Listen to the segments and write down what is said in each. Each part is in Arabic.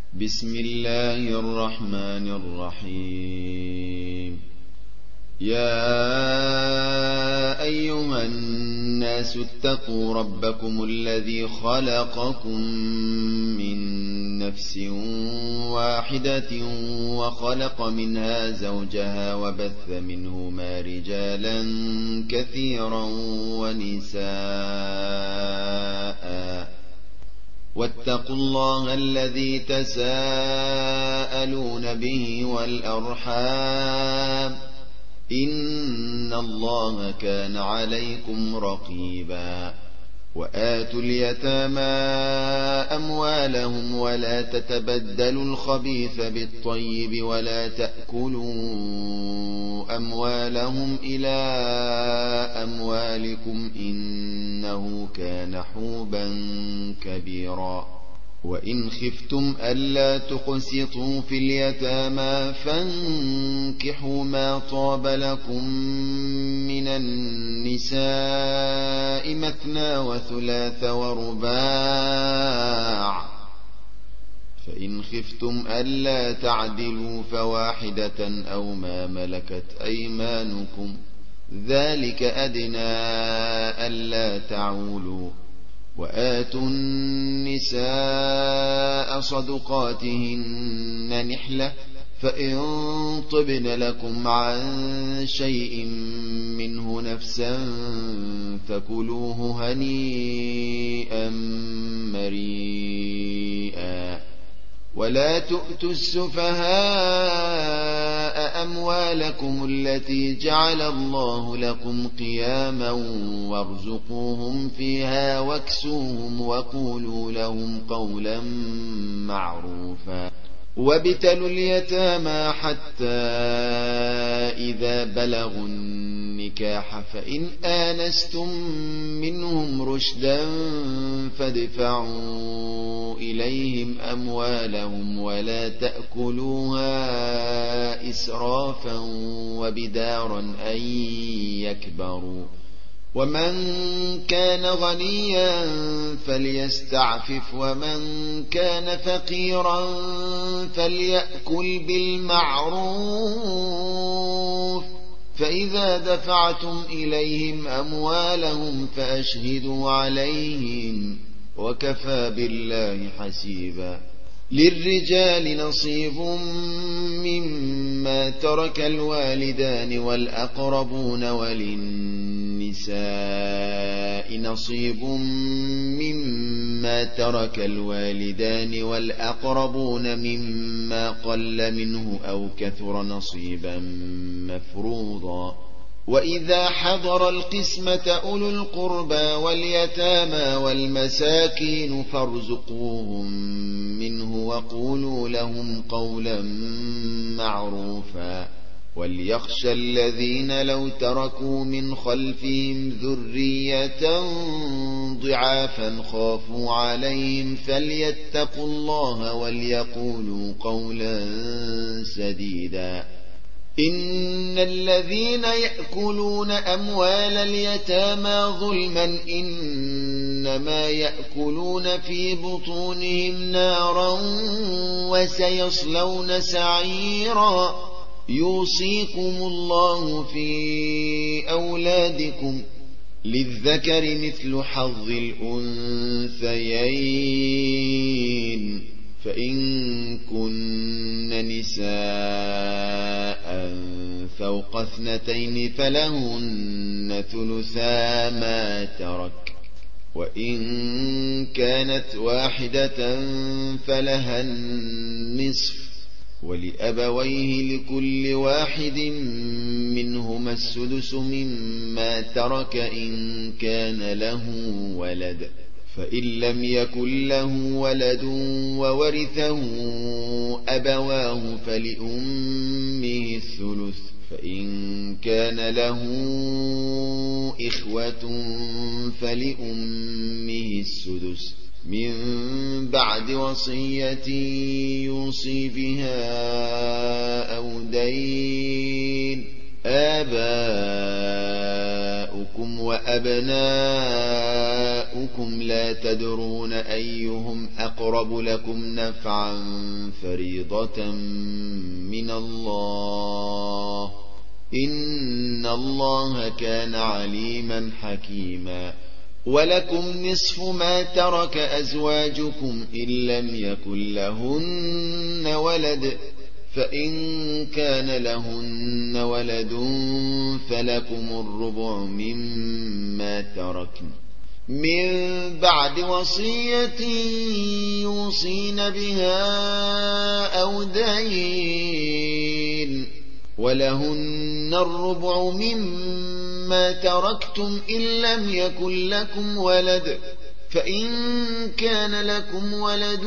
بسم الله الرحمن الرحيم. يا أيها الناس اتقوا ربكم الذي خلقكم من نفس واحدة وخلق منها زوجها وبث منهما رجالا كثيرا ونساء واتقوا الله الذي تساءلون به والأرحام إن الله كان عليكم رقيبا. وآتوا اليتامى أموالهم ولا تتبدلوا الخبيث بالطيب ولا تأكلوا أموالهم إلى أموالكم إنه كان حوبا كبيرا. وإن خفتم ألا تقسطوا في اليتامى فانكحوا ما طاب لكم من النساء مثنى وثلاث ورباع، فإن خفتم ألا تعدلوا فواحدة أو ما ملكت أيمانكم ذلك أدنى ألا تعولوا. وآتوا النساء صدقاتهن نحلة فإن طبن لكم عن شيء منه نفسا فكلوه هنيئا مريئا. ولا تؤتوا السفهاء أموالكم التي جعل الله لكم قياما وارزقوهم فيها واكسوهم وقولوا لهم قولا معروفا. وابتلوا اليتامى حتى إذا بلغوا النكاح فإن آنستم منهم رشدا فادفعوا إليهم أموالهم ولا تأكلوها إسرافا وبدارا أن يكبروا. ومن كان غنيا فليستعفف ومن كان فقيرا فليأكل بالمعروف. فإذا دفعتم إليهم أموالهم فأشهدوا عليهم وكفى بالله حسيبا. للرجال نصيب مما ترك الوالدان والأقربون وللنساء نصيب مما ترك الوالدان والأقربون مما قل منه أو كثر نصيبا مفروضا. وإذا حضر القسمة أولو القربى واليتامى والمساكين فارزقوهم منه وقولوا لهم قولا معروفا. وليخشى الذين لو تركوا من خلفهم ذرية ضعافا خافوا عليهم فليتقوا الله وليقولوا قولا سديدا. إن الذين يأكلون أموال اليتامى ظلما إنما يأكلون في بطونهم نارا وسيصلون سعيرا. يوصيكم الله في أولادكم للذكر مثل حظ الأنثيين فإن كن نساء فوق 2 فلهن ثلثا ما ترك وإن كانت واحدة فلها النصف ولأبويه لكل واحد منهما السدس مما ترك إن كان له ولد فإن لم يكن له ولد وورثه أبواه فلأمه الثلث فإن كان له إخوة فلأمه السدس من بعد وصية يوصي بها أو دين. آباؤكم وأبناؤكم أولياؤكم لا تدرون أيهم أقرب لكم نفعا فريضة من الله إن الله كان عليما حكيما ولكم نصف ما ترك أزواجكم إن لم يكن لهن ولد فإن كان لهن ولد فلكم الربع مما تركن من بعد وصية يوصين بها أو دين ولهن الربع مما تركتم إن لم يكن لكم ولد فإن كان لكم ولد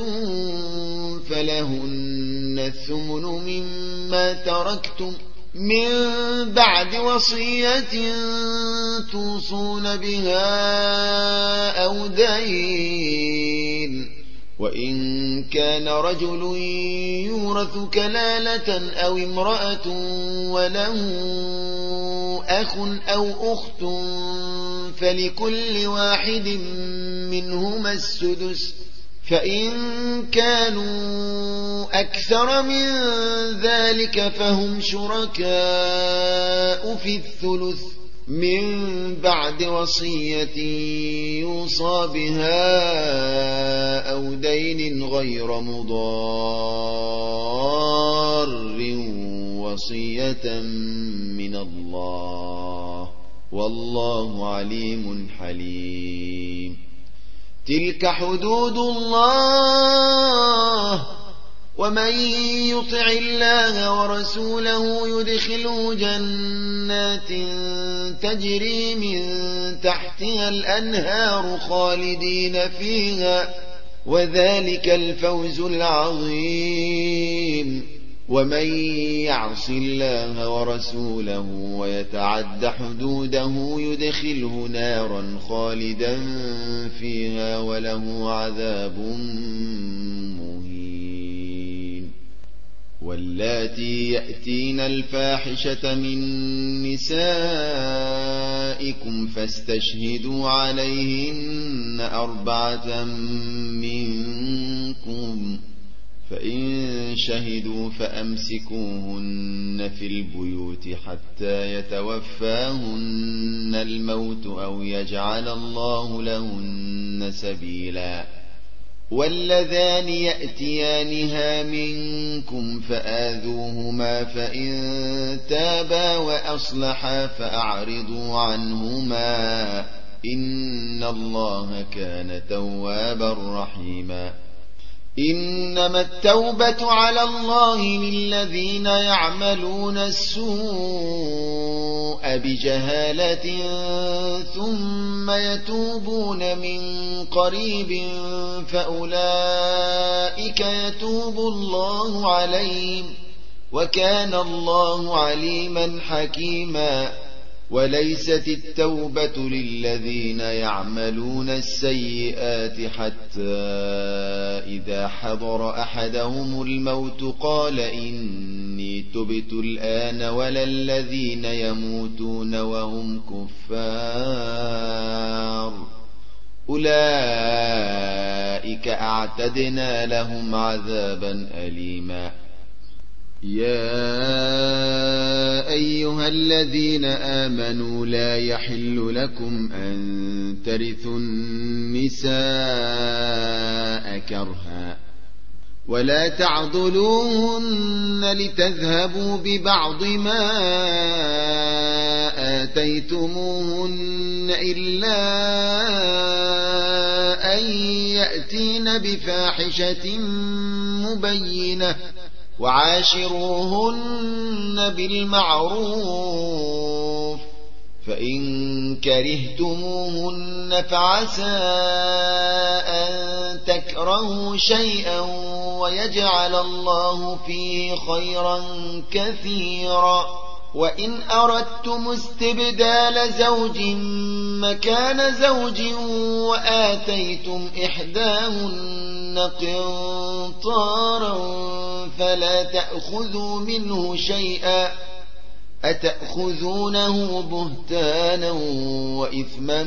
فلهن الثمن مما تركتم من بعد وصية توصون بها أو دين وإن كان رجل يورث كلالة أو امرأة وله أخ أو أخت فلكل واحد منهما السدس فإن كانوا أكثر من ذلك فهم شركاء في الثلث من بعد وصية يوصى بها أو دين غير مضار وصية من الله والله عليم حليم تلك حدود الله ومن يطع الله ورسوله يدخله جنات تجري من تحتها الأنهار خالدين فيها وذلك الفوز العظيم ومن يعص الله ورسوله ويتعد حدوده يدخله نارا خالدا فيها وله عذاب مهين واللاتي يأتين الفاحشة من نسائكم فاستشهدوا عليهن 4 منكم فإن شهدوا فأمسكوهن في البيوت حتى يتوفاهن الموت أو يجعل الله لهن سبيلا واللذان يأتيانها منكم فآذوهما فإن تابا وأصلحا فأعرضوا عنهما إن الله كان توابا رحيما إنما التوبة على الله للذين يعملون السوء بجهالة ثم يتوبون من قريب فأولئك يتوب الله عليهم وكان الله عليما حكيما وليست التوبة للذين يعملون السيئات حتى إذا حضر أحدهم الموت قال إني تبت الآن ولا الذين يموتون وهم كفار أولئك أعتدنا لهم عذابا أليما يا أيها الذين آمنوا لا يحل لكم أن ترثوا النساء كرها ولا تعضلوهن لتذهبوا ببعض ما آتيتموهن إلا أن يأتين بفاحشة مبينة وعاشروهن بالمعروف فإن كرهتموهن فعسى أن تكرهوا شيئا ويجعل الله فيه خيرا كثيرا وإن أردتم استبدال زوج مكان زوج وآتيتم إحداهن قنطارا فلا تأخذوا منه شيئا أتأخذونه بهتانا وإثما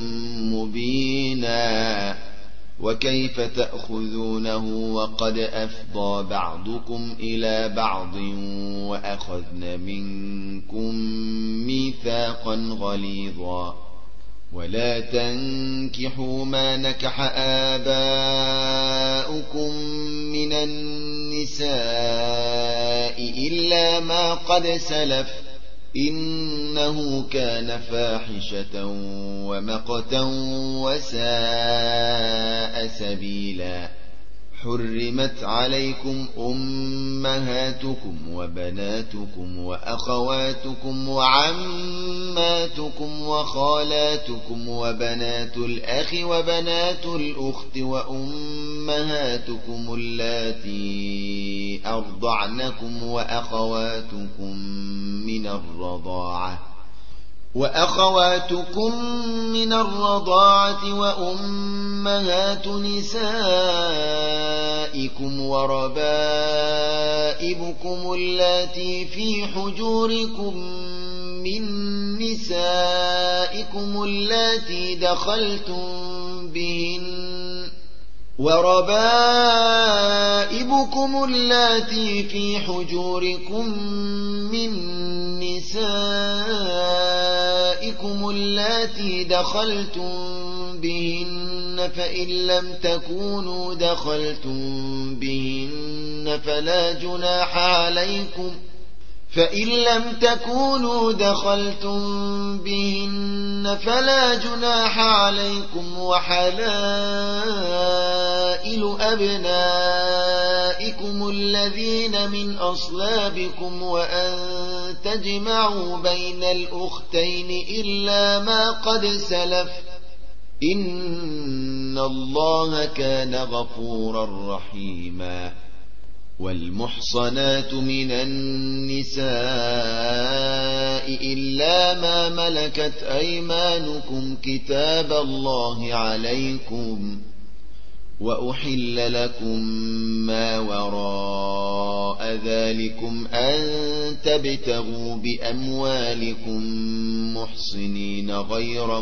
مبينا وكيف تأخذونه وقد أفضى بعضكم إلى بعض وأخذن منكم ميثاقا غليظا ولا تنكحوا ما نكح آباؤكم من النساء إلا ما قد سلف إنه كان فاحشة ومقتا وساء سبيلا حرمت عليكم أمهاتكم وبناتكم وأخواتكم وعماتكم وخالاتكم وبنات الأخ وبنات الأخت وأمهاتكم اللاتي أرضعنكم وأخواتكم من الرضاعة وأمهات نسائكم وربائبكم اللاتي في حجوركم من نسائكم اللاتي دخلتم بهن فإن لم تكونوا دخلتم بهن فلا جناح عليكم وحلائل أبنائكم الذين من أصلابكم وأن تجمعوا بين الأختين إلا ما قد سلف إن الله كان غفورا رحيما والمحصنات من النساء إلا ما ملكت أيمانكم كتاب الله عليكم وأحل لكم ما وراء ذلكم أن تبتغوا بأموالكم محصنين غير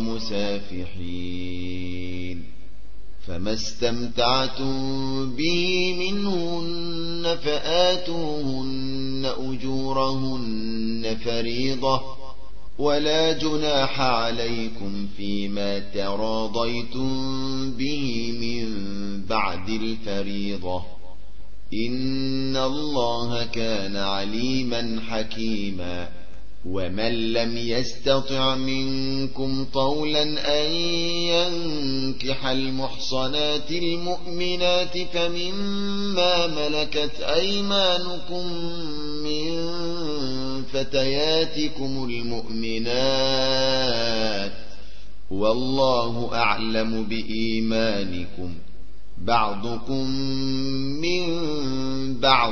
مسافحين فما استمتعتم به منهن فآتوهن أجورهن فريضة ولا جناح عليكم فيما تراضيتم به من بعد الفريضة إن الله كان عليما حكيما ومن لم يستطع منكم طولا أن ينكح المحصنات المؤمنات فمما ملكت أيمانكم من فتياتكم المؤمنات والله أعلم بإيمانكم بعضكم من بعض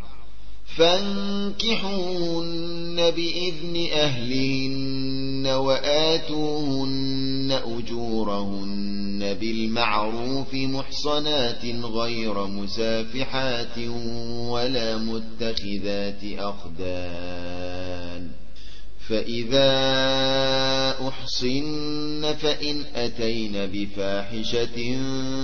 فانكحوهن بإذن أهلهن وآتوهن أجورهن بالمعروف محصنات غير مسافحات ولا متخذات أخدان فإذا أحصن فإن أتين بفاحشة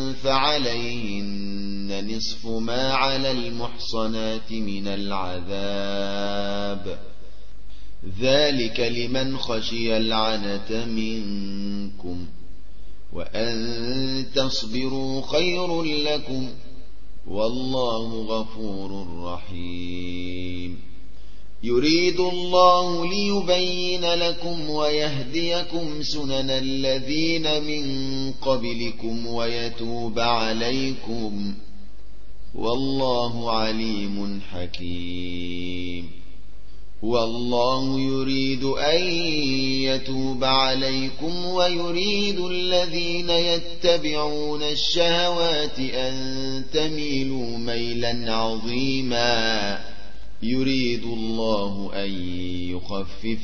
فعليهن نصف ما على المحصنات من العذاب ذلك لمن خشي العنة منكم وأن تصبروا خير لكم والله غفور رحيم يريد الله ليبين لكم ويهديكم سنن الذين من قبلكم ويتوب عليكم والله عليم حكيم والله يريد أن يتوب عليكم ويريد الذين يتبعون الشهوات أن تميلوا ميلا عظيما يريد الله أن يخفف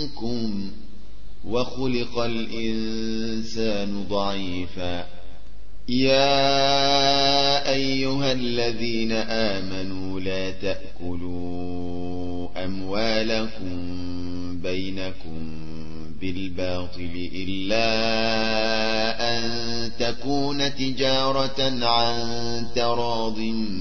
عنكم وخلق الإنسان ضعيفا يا أيها الذين آمنوا لا تأكلوا أموالكم بينكم بالباطل إلا أن تكون تجارة عن تراض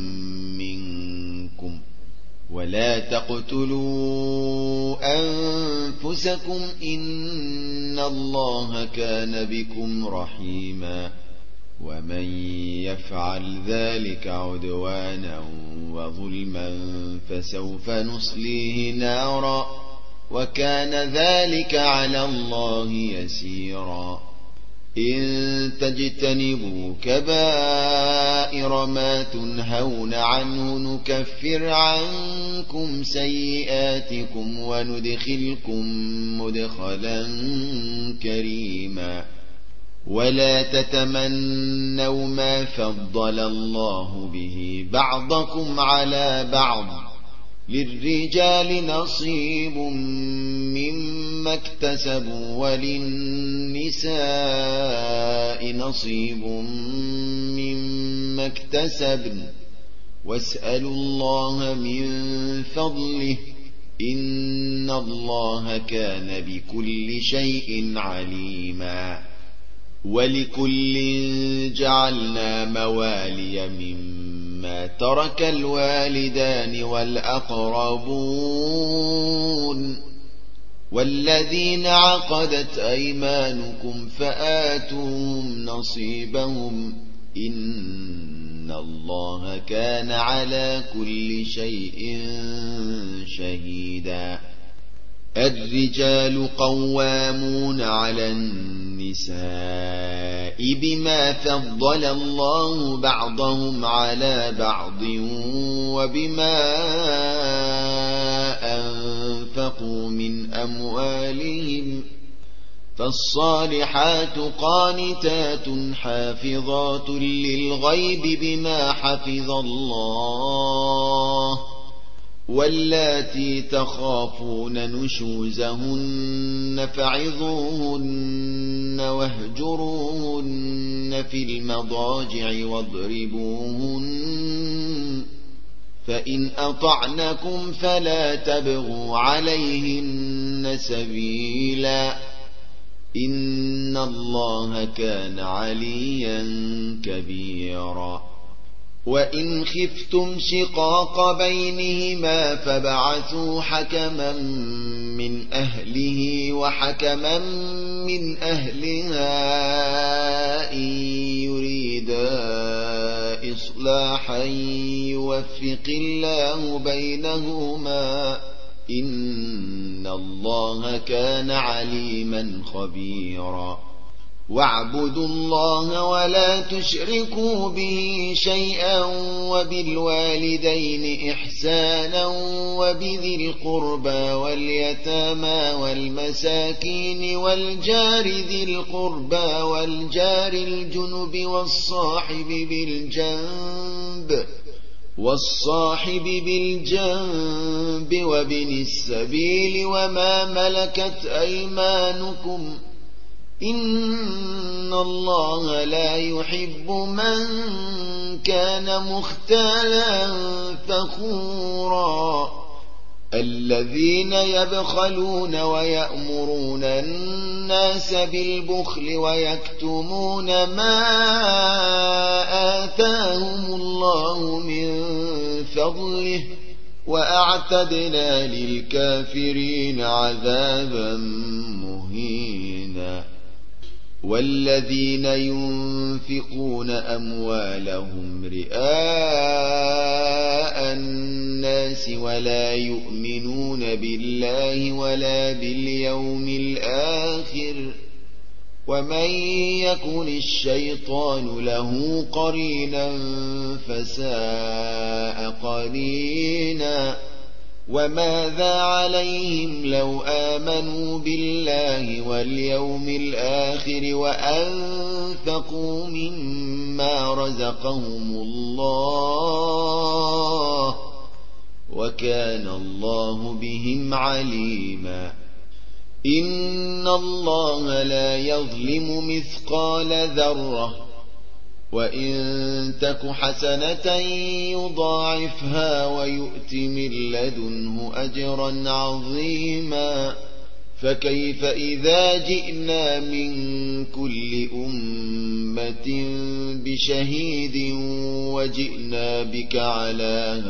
منكم ولا تقتلوا أنفسكم إن الله كان بكم رحيما ومن يفعل ذلك عدوانا وظلما فسوف نصليه نارا وكان ذلك على الله يسيرا إن تجتنبوا كبائر ما تنهون عنه نكفر عنكم سيئاتكم وندخلكم مدخلا كريما ولا تتمنوا ما فضل الله به بعضكم على بعض للرجال نصيب مما اكتسبوا وللنساء نصيب مما اكتسبن واسألوا الله من فضله إن الله كان بكل شيء عليما ولكل جعلنا موالي مما ترك الوالدان والأقربون والذين عقدت أيمانكم فآتوهم نصيبهم إن الله كان على كل شيء شهيدا الرجال قوامون على النساء بما فضل الله بعضهم على بعض وبما أنفقوا من أموالهم فالصالحات قانتات حافظات للغيب بما حفظ الله واللاتي تخافون نشوزهن فعظوهن واهجروهن في المضاجع واضربوهن فإن أطعنكم فلا تبغوا عليهن سبيلا إن الله كان عليا كبيرا وإن خفتم شقاق بينهما فبعثوا حكما من أهله وحكما من أهلها إن يريدا إصلاحا يوفق الله بينهما إن الله كان عليما خبيرا واعبدوا الله ولا تشركوا به شيئا وبالوالدين إحسانا وبذي القربى واليتامى والمساكين والجار ذي القربى والجار الجنب والصاحب بالجنب وابن السبيل وما ملكت أيمانكم إن الله لا يحب من كان مختالا فخورا الذين يبخلون ويأمرون الناس بالبخل ويكتمون ما آتاهم الله من فضله وأعتدنا للكافرين عذابا مهينا والذين ينفقون أموالهم رئاء الناس ولا يؤمنون بالله ولا باليوم الآخر ومن يكن الشيطان له قرينا فساء قرينا وماذا عليهم لو آمنوا بالله واليوم الآخر وأنفقوا مما رزقهم الله وكان الله بهم عليما إن الله لا يظلم مثقال ذرة وإن تك حسنة يضاعفها ويؤت من لدنه أجرا عظيما فكيف إذا جئنا من كل أمة بشهيد وجئنا بك على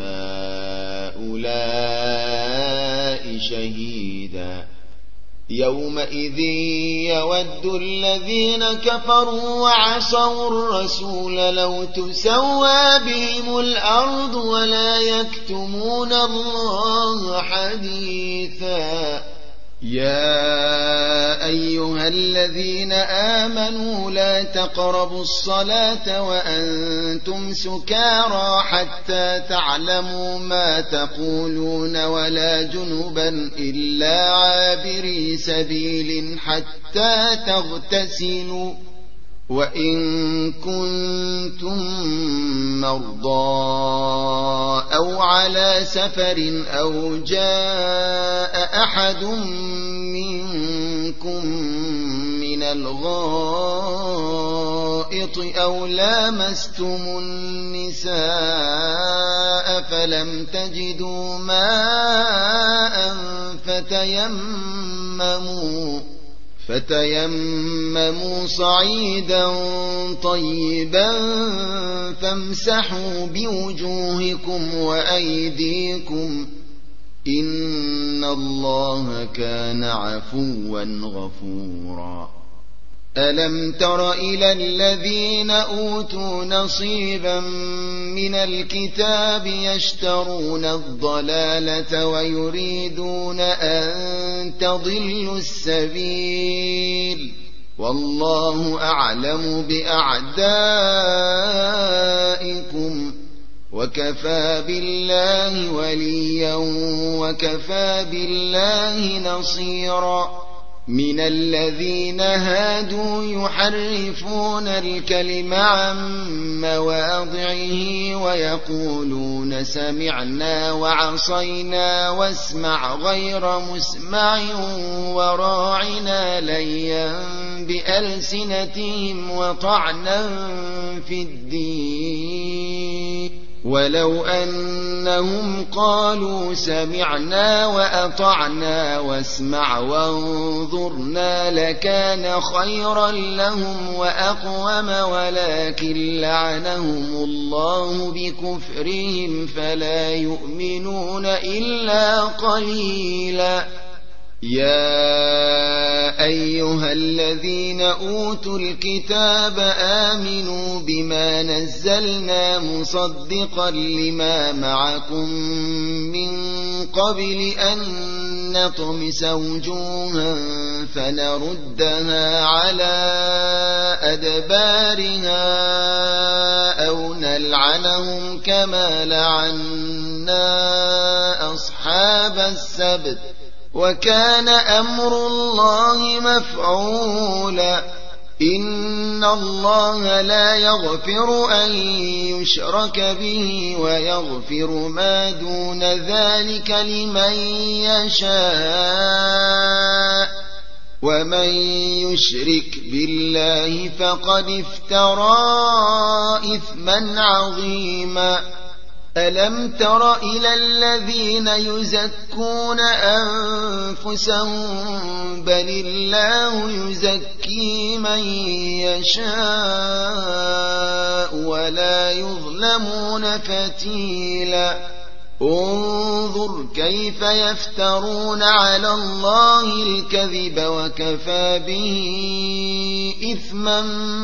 هؤلاء شهيدا يومئذ يود الذين كفروا وعصوا الرسول لو تسوى بهم الأرض ولا يكتمون الله حديثا يا أيها الذين آمنوا لا تقربوا الصلاة وأنتم سكارى حتى تعلموا ما تقولون ولا جنبا إلا عابري سبيل حتى تغتسلوا وإن كنتم مرضى أو على سفر أو جاء أحد منكم من الغائط أو لامستم النساء فلم تجدوا ماء فتيمموا صعيدا طيبا فامسحوا بوجوهكم وأيديكم إن الله كان عفوا غفورا ألم تر إلى الذين أوتوا نصيبا من الكتاب يشترون الضلالة ويريدون أن تضلوا السبيل والله أعلم بأعدائكم وكفى بالله وليا وكفى بالله نصيرا من الذين هادوا يحرفون الكلم عن مواضعه ويقولون سمعنا وعصينا واسمع غير مسمع وراعنا ليا بألسنتهم وطعنا في الدين ولو أنهم قالوا سمعنا وأطعنا واسمع وانظرنا لكان خيرا لهم وأقوم ولكن لعنهم الله بكفرهم فلا يؤمنون إلا قليلا يا أيها الذين أوتوا الكتاب آمنوا بما نزلنا مصدقا لما معكم من قبل أن نطمس وجوها فنردها على أدبارها أو نلعنهم كما لعنا أصحاب السبت وكان أمر الله مفعولا إن الله لا يغفر أن يشرك به ويغفر ما دون ذلك لمن يشاء ومن يشرك بالله فقد افترى إثما عظيما ألم تر إلى الذين يزكون أنفسهم بل الله يزكي من يشاء ولا يظلمون فتيلا انظر كيف يفترون على الله الكذب وكفى به إثما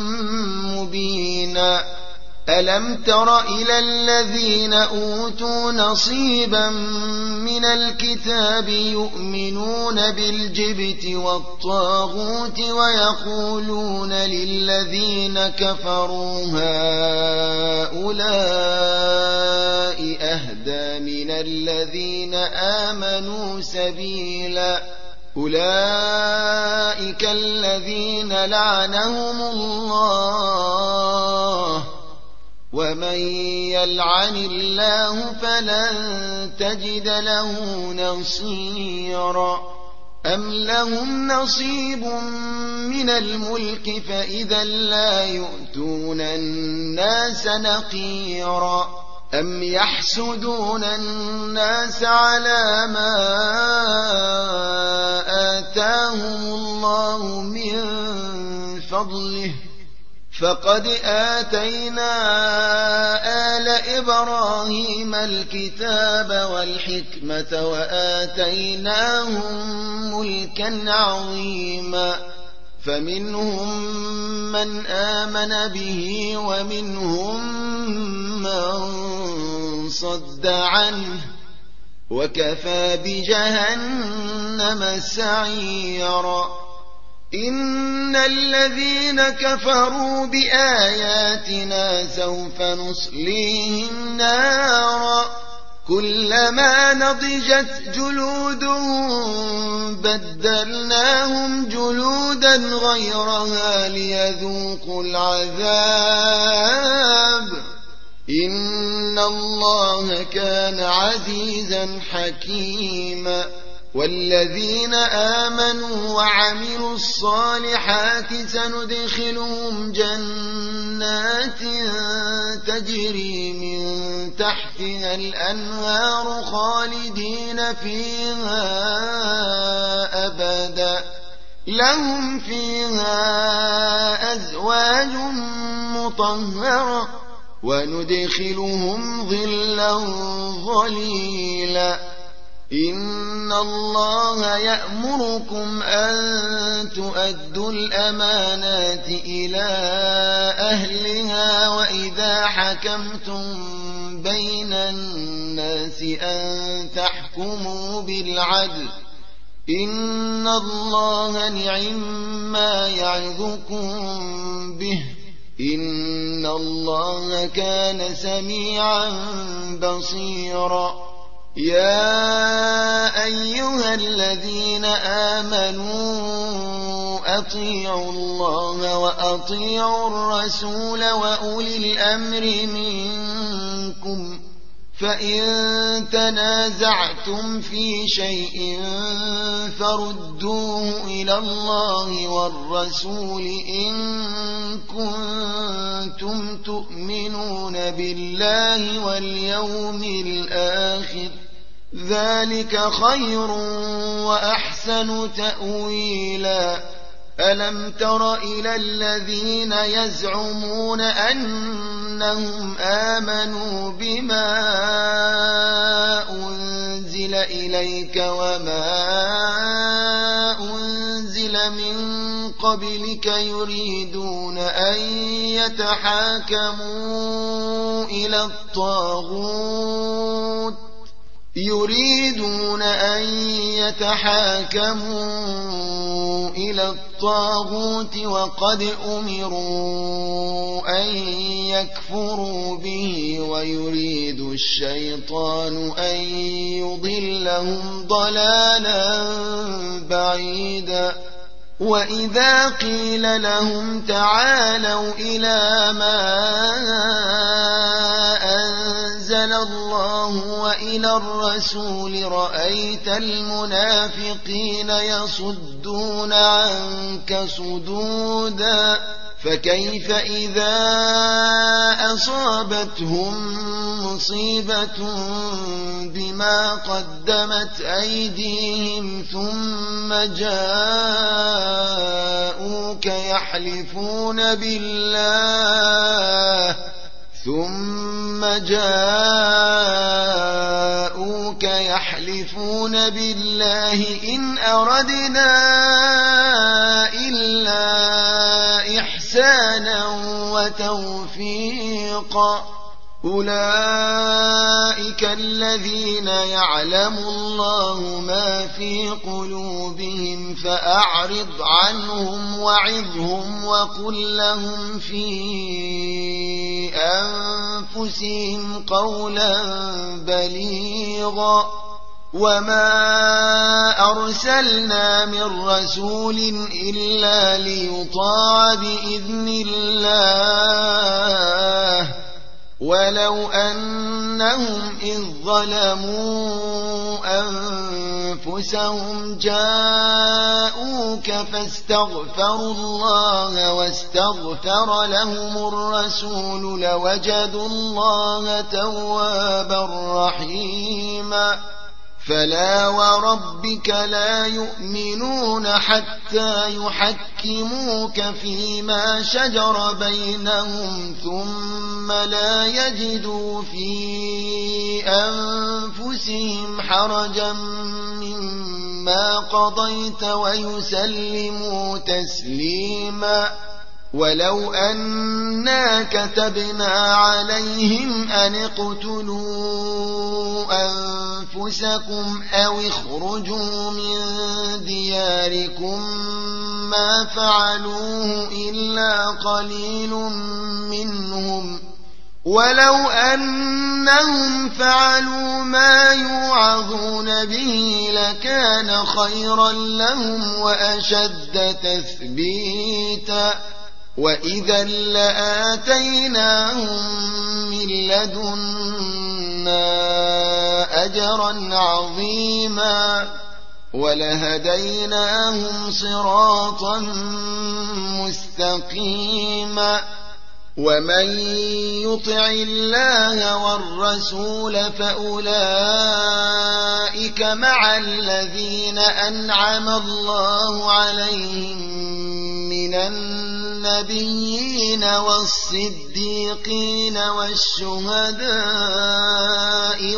مبينا ألم تر إلى الذين أوتوا نصيبا من الكتاب يؤمنون بالجبت والطاغوت ويقولون للذين كفروا هؤلاء أهدى من الذين آمنوا سبيلا أولئك الذين لعنهم الله ومن يلعن الله فلن تجد له نصيرا أم لهم نصيب من الملك فإذا لا يؤتون الناس نقيرا أم يحسدون الناس على ما آتاهم الله من فضله فقد آتينا آل إبراهيم الكتاب والحكمة وآتيناهم ملكا عظيما فمنهم من آمن به ومنهم من صد عنه وكفى بجهنم سعيرا إن الذين كفروا بآياتنا سوف نصليهم نارا كلما نضجت جلودهم بدلناهم جلودا غيرها ليذوقوا العذاب إن الله كان عزيزا حكيما والذين آمنوا وعملوا الصالحات سندخلهم جنات تجري من تحتها الأنهار خالدين فيها أبدا لهم فيها أزواج مطهرة وندخلهم ظلا ظليلا إن الله يأمركم أن تؤدوا الأمانات إلى أهلها وإذا حكمتم بين الناس أن تحكموا بالعدل إن الله نعما يعظكم به إن الله كان سميعا بصيرا يا أيها الذين آمنوا أطيعوا الله وأطيعوا الرسول وأولي الأمر منكم فإن تنازعتم في شيء فردوه إلى الله والرسول إن كنتم تؤمنون بالله واليوم الآخر ذلك خير وأحسن تأويلا ألم تر إلى الذين يزعمون أنهم آمنوا بما أنزل إليك وما أنزل من قبلك يريدون أن يتحاكموا إلى الطاغوت وقد أمروا أن يكفروا به ويريد الشيطان أن يضلهم ضلالا بعيدا وإذا قيل لهم تعالوا إلى ما أنزل الله وإلى الرسول رأيت المنافقين يصدون عنك صدودا فكيف إذا أصابتهم مصيبة بما قدمت أيديهم ثم جاءوك يحلفون بالله إن أردنا إلا إحسانا وتوفيقا أولئك الذين يعلم الله ما في قلوبهم فأعرض عنهم وعظهم وقل لهم في أنفسهم قولا بليغا وما أرسلنا من رسول إلا ليطاع بإذن الله ولو أنهم إذ ظلموا أنفسهم جاءوك فاستغفروا الله واستغفر لهم الرسول لوجدوا الله توابا رحيما فلا وربك لا يؤمنون حتى يحكموك فيما شجر بينهم ثم لا يجدوا في أنفسهم حرجا مما قضيت ويسلموا تسليما ولو أنا كتبنا عليهم أن اقتلوا أنفسكم أو اخرجوا من دياركم ما فعلوه إلا قليل منهم ولو أنهم فعلوا ما يوعظون به لكان خيرا لهم وأشد تثبيتا وإذا لآتيناهم من لدنا أجرا عظيما ولهديناهم صراطا مستقيما ومن يطع الله والرسول فأولئك مع الذين أنعم الله عليهم من النبيين والصديقين والشهداء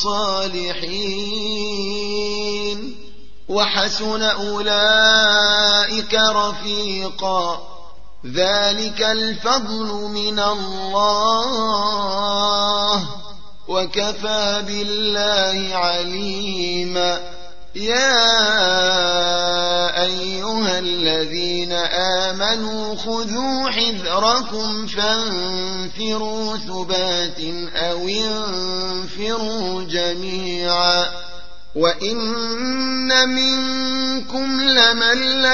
والصالحين وحسن أولئك رفيقا ذلك الفضل من الله وكفى بالله عليما يا أيها الذين آمنوا خذوا حذركم فانفروا ثبات أو انفروا جميعا وإن منكم لمن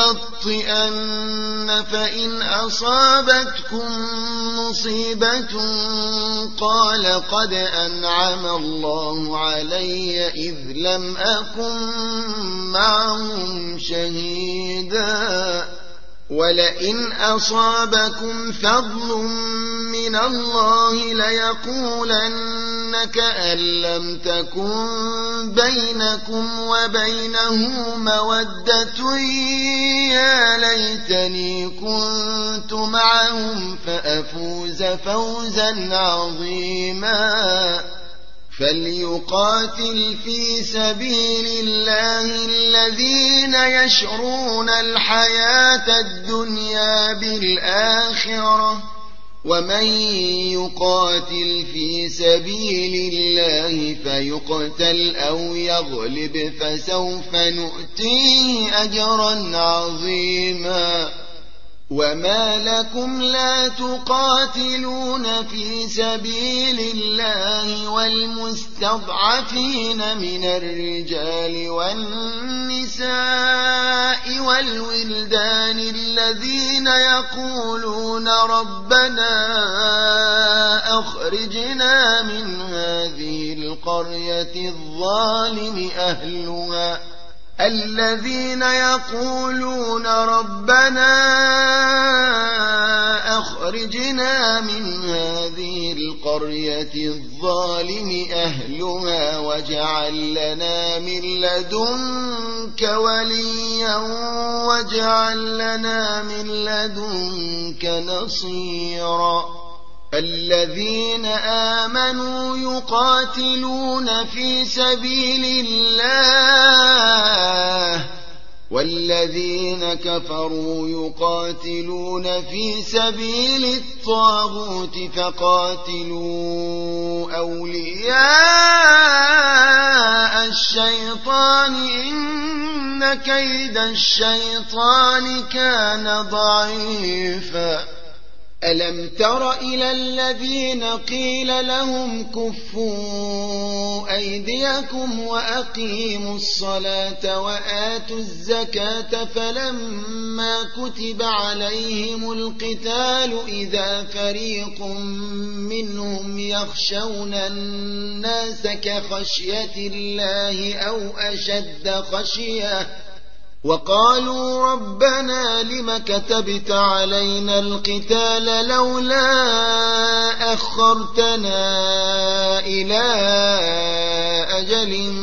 ليبطئن فإن أصابتكم مصيبة قال قد أنعم الله علي إذ لم أكن معهم شهيدا ولئن أصابكم فضل من الله ليقولن كأن لم تكن بينكم وبينه مودة يا ليتني كنت معهم فأفوز فوزا عظيما فليقاتل في سبيل الله الذين يشرون الحياة الدنيا بالآخرة ومن يقاتل في سبيل الله فيقتل أو يغلب فسوف نؤتيه أجرا عظيما وما لكم لا تقاتلون في سبيل الله والمستضعفين من الرجال والنساء والولدان الذين يقولون ربنا أخرجنا من هذه القرية الظالم أهلها الذين يقولون ربنا أخرجنا من هذه القرية الظالم أهلها واجعل لنا من لدنك وليا واجعل لنا من لدنك نصيرا الذين آمنوا يقاتلون في سبيل الله والذين كفروا يقاتلون في سبيل الطاغوت فقاتلوا أولياء الشيطان إن كيد الشيطان كان ضعيفا ألم تر إلى الذين قيل لهم كفوا أيديكم وأقيموا الصلاة وآتوا الزكاة فلما كتب عليهم القتال إذا فريق منهم يخشون الناس كخشية الله أو أشد خشية وقالوا ربنا لم كتبت علينا القتال لولا أخرتنا إلى أجل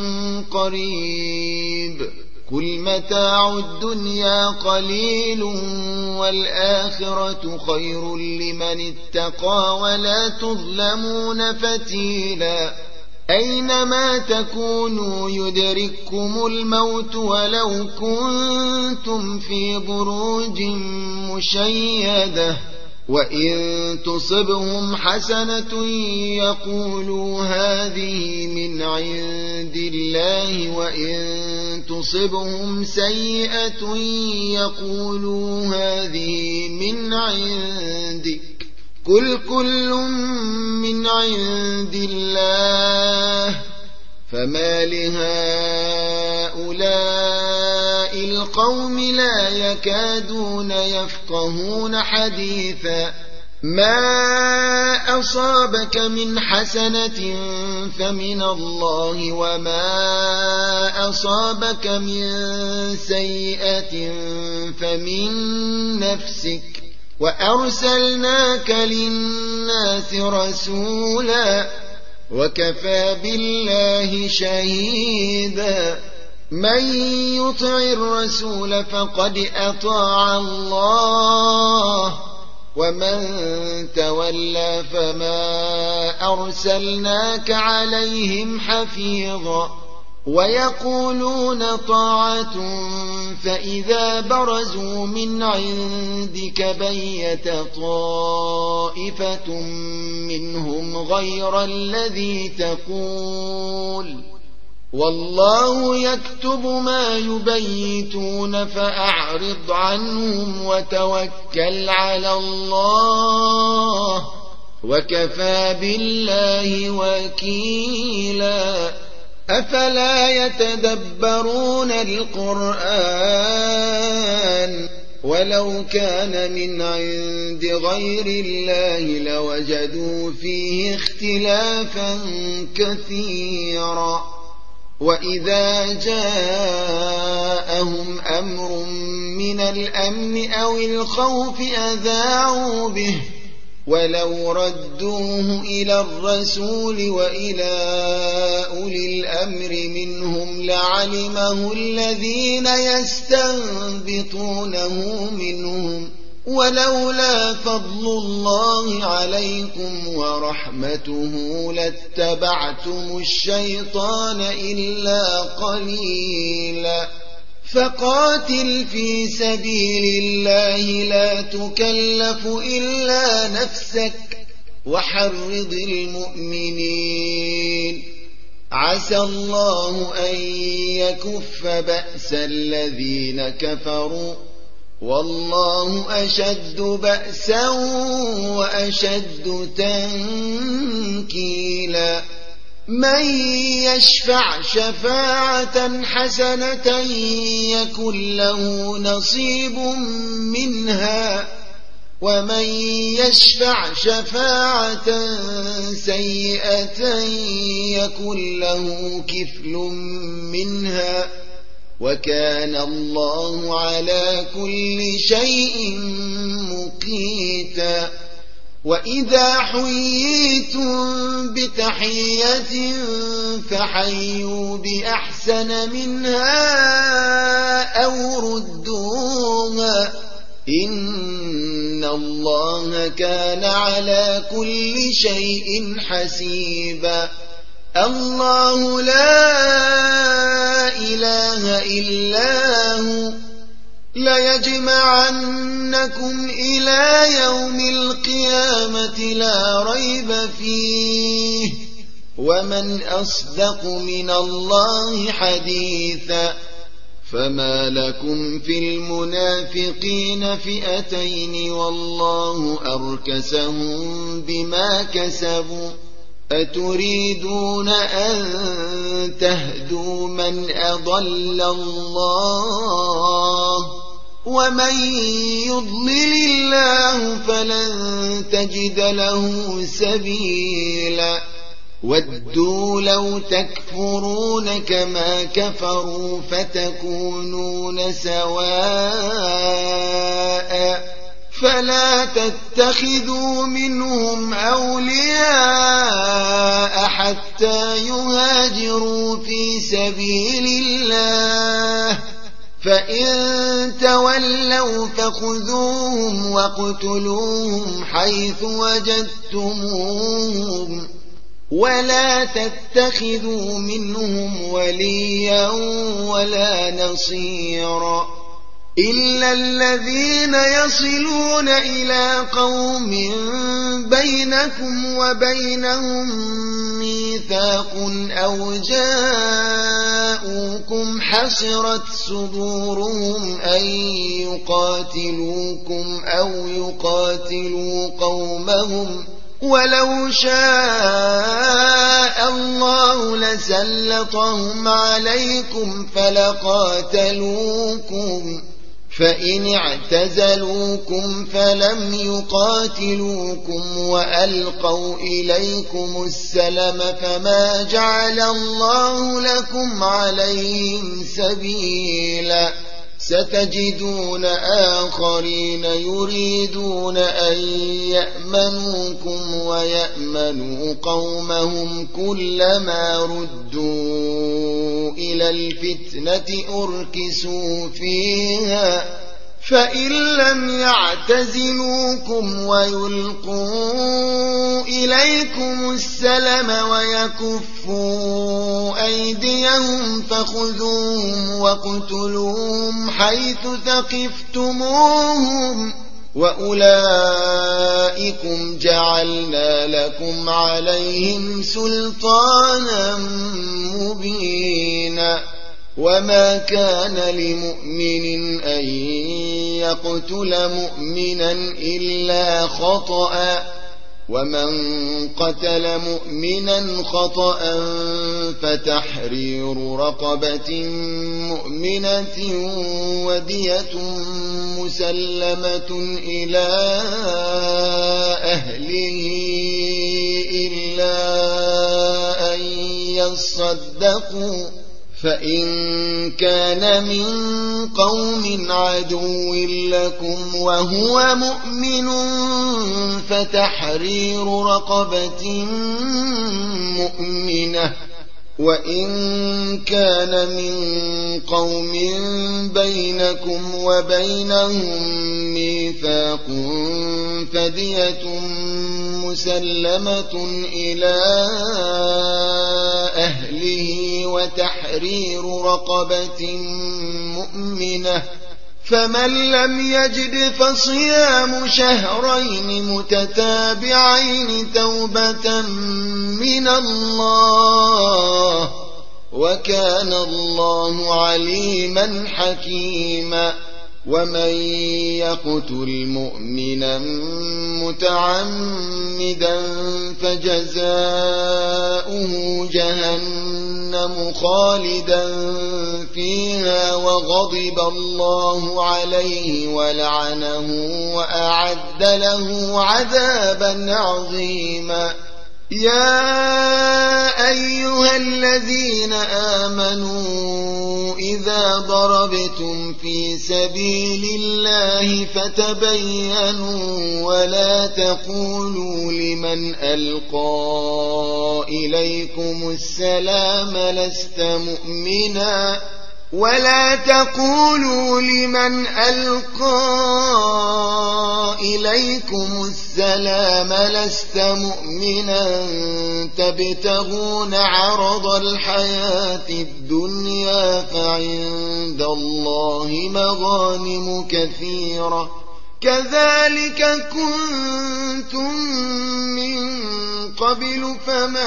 قريب قل متاع الدنيا قليل والآخرة خير لمن اتقى ولا تظلمون فتيلا أينما تكونوا يدرككم الموت ولو كنتم في بروج مشيدة وإن تصبهم حسنة يقولوا هذه من عند الله وإن تصبهم سيئة يقولوا هذه من عندك قل كل من عند الله فما لهؤلاء القوم لا يكادون يفقهون حديثا ما أصابك من حسنة فمن الله وما أصابك من سيئة فمن نفسك وأرسلناك للناس رسولا وكفى بالله شهيدا من يطع الرسول فقد أطاع الله ومن تولى فما أرسلناك عليهم حفيظا ويقولون طاعة فإذا برزوا من عندك بيت طائفة منهم غير الذي تقول والله يكتب ما يبيتون فأعرض عنهم وتوكل على الله وكفى بالله وكيلا أفلا يتدبرون القرآن ولو كان من عند غير الله لوجدوا فيه اختلافا كثيرا وإذا جاءهم أمر من الأمن أو الخوف أذاعوا به ولو ردوه إلى الرسول وإلى أولي الأمر منهم لعلمه الذين يستنبطونه منهم ولولا فضل الله عليكم ورحمته لاتبعتم الشيطان إلا قليلا فقاتل في سبيل الله لا تكلف إلا نفسك وحرض المؤمنين عسى الله أن يكف بأس الذين كفروا والله أشد بأسا وأشد تنكيلا من يشفع شفاعة حسنة يكن له نصيب منها ومن يشفع شفاعة سيئة يكن له كفل منها وكان الله على كل شيء مقيتا وإذا حييتم بتحية فحيوا بأحسن منها أو ردوها إن الله كان على كل شيء حسيبا الله لا إله إلا هو ليجمعنكم إلى يوم القيامة لا ريب فيه ومن أصدق من الله حديثا فما لكم في المنافقين فئتين والله أركسهم بما كسبوا أتريدون أن تهدوا من أضل الله ومن يضلل الله فلن تجد له سبيلا ودوا لو تكفرون كما كفروا فتكونون سواء فلا تتخذوا منهم أولياء حتى يهاجروا في سبيل الله فإن تولوا فخذوهم واقتلوهم حيث وجدتموهم ولا تتخذوا منهم وليا ولا نصيرا إلا الذين يصلون إلى قوم بينكم وبينهم ميثاق أو جاءوكم حصرت صدورهم أن يقاتلوكم أو يقاتلوا قومهم ولو شاء الله لسلطهم عليكم فلقاتلوكم فإن اعتزلوكم فلم يقاتلوكم وألقوا إليكم السلم فما جعل الله لكم عليهم سبيلا ستجدون آخرين يريدون أن يأمنوكم ويأمنوا قومهم كلما ردوا إلى الفتنة أركسوا فيها فإن لم يعتزلوكم ويلقوا إليكم السلم ويكفوا أيديهم فخذوهم واقتلوهم حيث ثقفتموهم وأولئكم جعلنا لكم عليهم سلطانا مبينا وما كان لمؤمن أن يقتل مؤمنا إلا خطأ ومن قتل مؤمنا خطأ فتحرير رقبة مؤمنة ودية مسلمة إلى أهله إلا أن يصدقوا فإن كان من قوم عدو لكم وهو مؤمن فتحرير رقبة مؤمنة وإن كان من قوم بينكم وبينهم ميثاق فدية مسلمة إلى أهله وتحرير رقبة مؤمنة فمن لم يجد فصيام شهرين متتابعين توبة من الله وكان الله عليما حكيما ومن يقتل مؤمنا متعمدا فجزاؤه جهنم خالدا فيها وغضب الله عليه ولعنه وأعد له عذابا عظيما يا أيها الذين آمنوا إذا ضربتم في سبيل الله فتبينوا ولا تقولوا لمن ألقى إليكم السلام لست مؤمنا ولا تقولوا لمن ألقى إليكم السلام لست مؤمنا تبتغون عرض الحياة الدنيا فعند الله مغانم كثيرة كذلك كنتم من قبل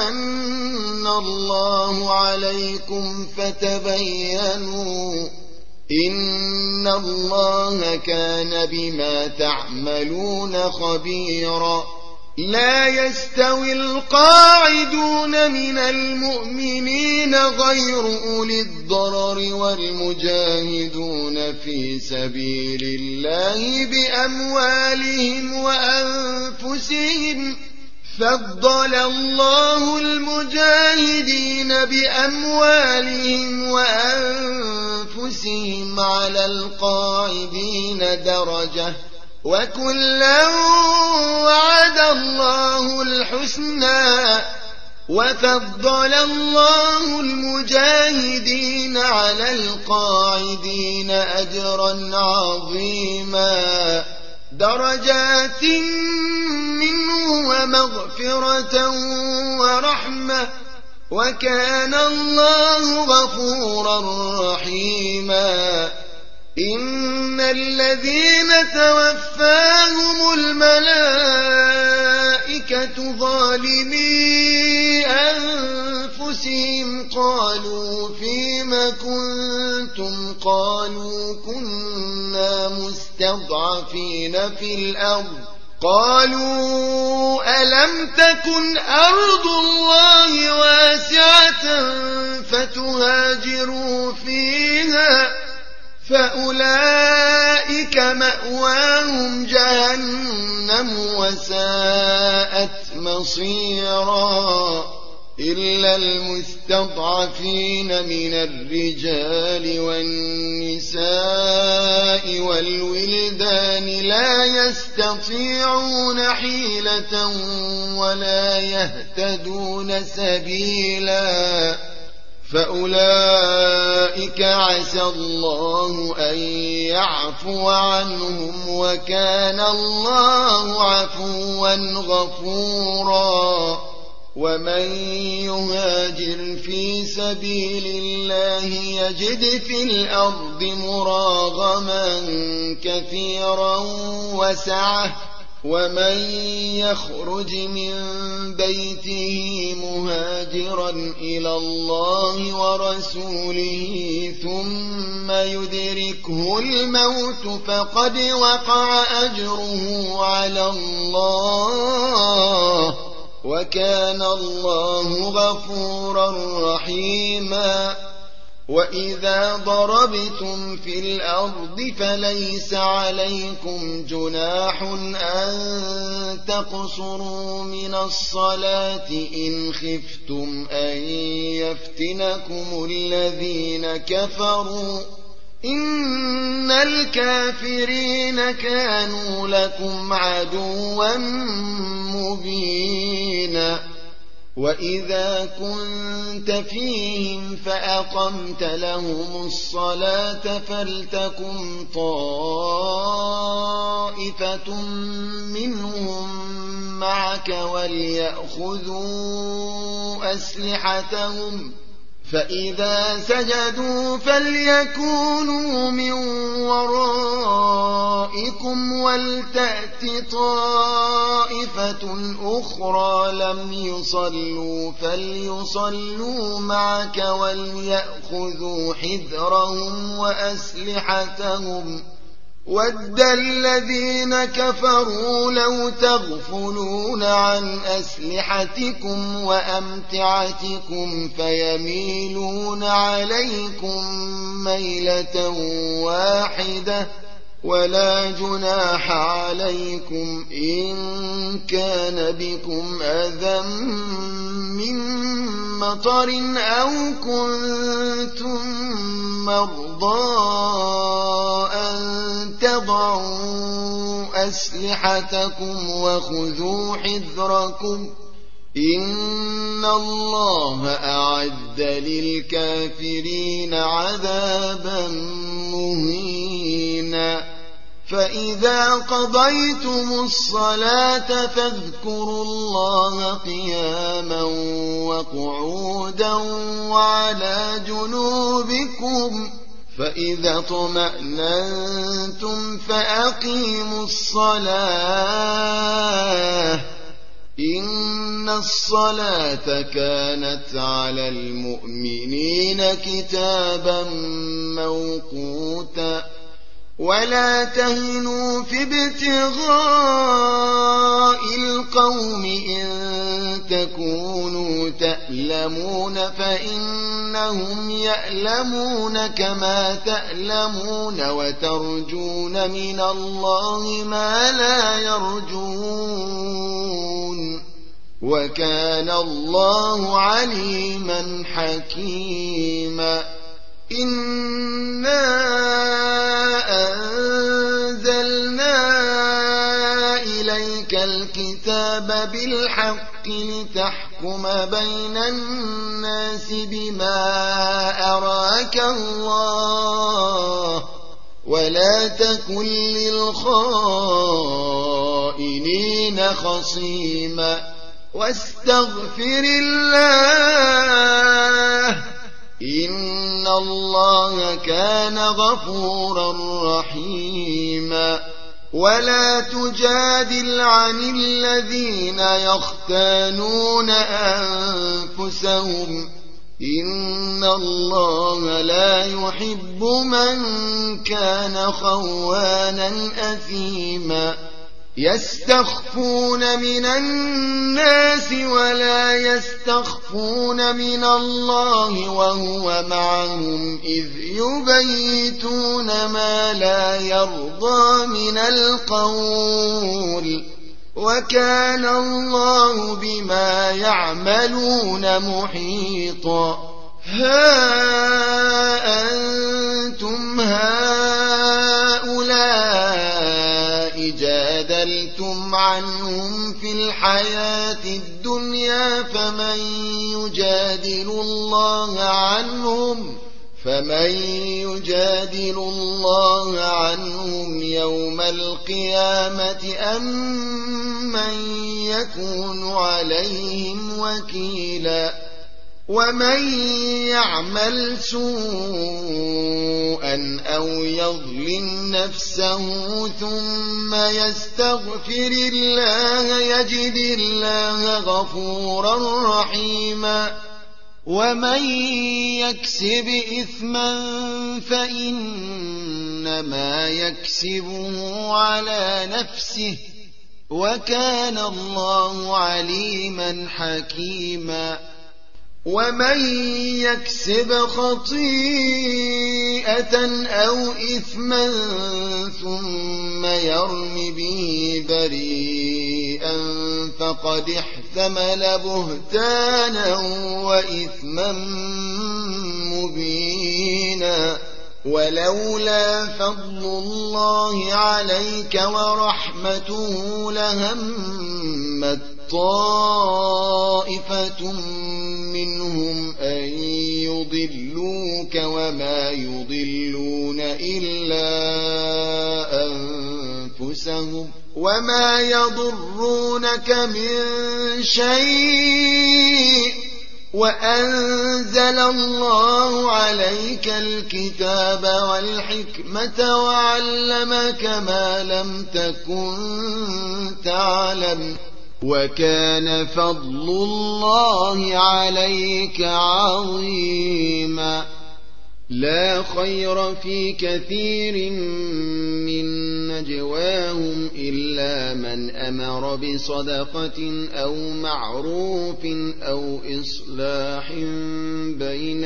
فمن الله عليكم فتبينوا إن الله كان بما تعملون خبيرا. لا يستوي القاعدون من المؤمنين غير أولي الضرر والمجاهدون في سبيل الله بأموالهم وأنفسهم. فضل الله المجاهدين بأموالهم وأنفسهم على القاعدين درجة، وكلا وعد الله الحسنى. وفضل الله المجاهدين على القاعدين أجرا عظيما، درجات منه ومغفرة ورحمة، وكان الله غفورا رحيما. إن الذين توفاهم الملائكة ظالمي أنفسهم قالوا فيم كنتم؟ قالوا كنا مستضعفين في الأرض. قالوا ألم تكن أرض الله واسعة فتهاجروا فيها؟ فأولئك مأواهم جهنم وساءت مصيرا. إلا المستضعفين من الرجال والنساء والولدان لا يستطيعون حيلة ولا يهتدون سبيلا، فأولئك عسى الله أن يعفو عنهم، وكان الله عفوا غفورا. ومن يهاجر في سبيل الله يجد في الأرض مراغما كثيرا وسعة، ومن يخرج من بيته مهاجرا إلى الله ورسوله ثم يدركه الموت فقد وقع أجره على الله، وكان الله غفورا رحيما. وإذا ضربتم في الأرض فليس عليكم جناح أن تقصروا من الصلاة إن خفتم أن يفتنكم الذين كفروا، إن الكافرين كانوا لكم عدوا مبينا. وإذا كنت فيهم فأقمت لهم الصلاة فلتكن طائفة منهم معك وليأخذوا أسلحتهم، فإذا سجدوا فليكونوا من ورائكم ولتأت طائفة أخرى لم يصلوا فليصلوا معك وليأخذوا حذرهم وأسلحتهم. ود الذين كفروا لو تغفلون عن أسلحتكم وأمتعتكم فيميلون عليكم ميلة واحدة، ولا جناح عليكم إن كان بكم أذى من مطر أو كنتم مرضى أن تضعوا أسلحتكم وخذوا حذركم، إن الله أعد للكافرين عذابا مهينا. فإذا قضيتم الصلاة فاذكروا الله قياما وقعودا وعلى جنوبكم، فإذا اطمأننتم فأقيموا الصلاة إن الصلاة كانت على المؤمنين كتابا موقوتا ولا تهنوا في ابتغاء القوم إن تكونوا تألمون فإنهم يألمون كما تألمون وترجون من الله ما لا يرجون وكان الله عليما حكيما إنا أنزلنا إليك الكتاب بالحق لتحكم بين الناس بما أراك الله ولا تكن للخائنين خصيما واستغفر الله إن الله كان غفورا رحيما ولا تجادل عن الذين يختانون أنفسهم إن الله لا يحب من كان خوانا أثيما يستخفون من الناس ولا يستخفون من الله وهو معهم إذ يبيتون ما لا يرضى من القول وكان الله بما يعملون محيطا ها أنتم هؤلاء جادلتم عنهم في الحياة الدنيا فمن يجادل الله عنهم يوم القيامة أم من يكون عليهم وكيلا ومن يعمل سوءا أو يظلم نفسه ثم يستغفر الله يجد الله غفورا رحيما ومن يكسب إثما فإنما يكسبه على نفسه وكان الله عليما حكيما ومن يكسب خطيئة أو إثما ثم يرم به بريئا فقد احتمل بهتانا وإثما مبينا ولولا فضل الله عليك ورحمته لهمت طائفة منهم أن يضلوك وما يضلون إلا أنفسهم وما يضرونك من شيء وأنزل الله عليك الكتاب والحكمة وعلمك ما لم تكن تعلم وكان فضل الله عليك عظيما لا خير في كثير من نجواهم إلا من أمر بصدقة أو معروف أو إصلاح بين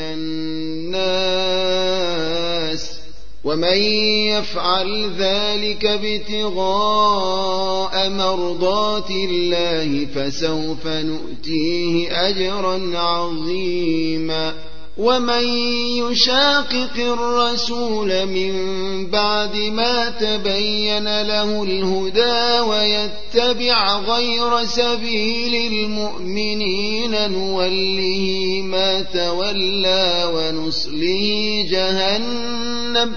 الناس ومن يفعل ذلك ابتغاء مرضات الله فسوف نؤتيه أجرا عظيما ومن يشاقق الرسول من بعد ما تبين له الهدى ويتبع غير سبيل المؤمنين نوله ما تولى ونصله جهنم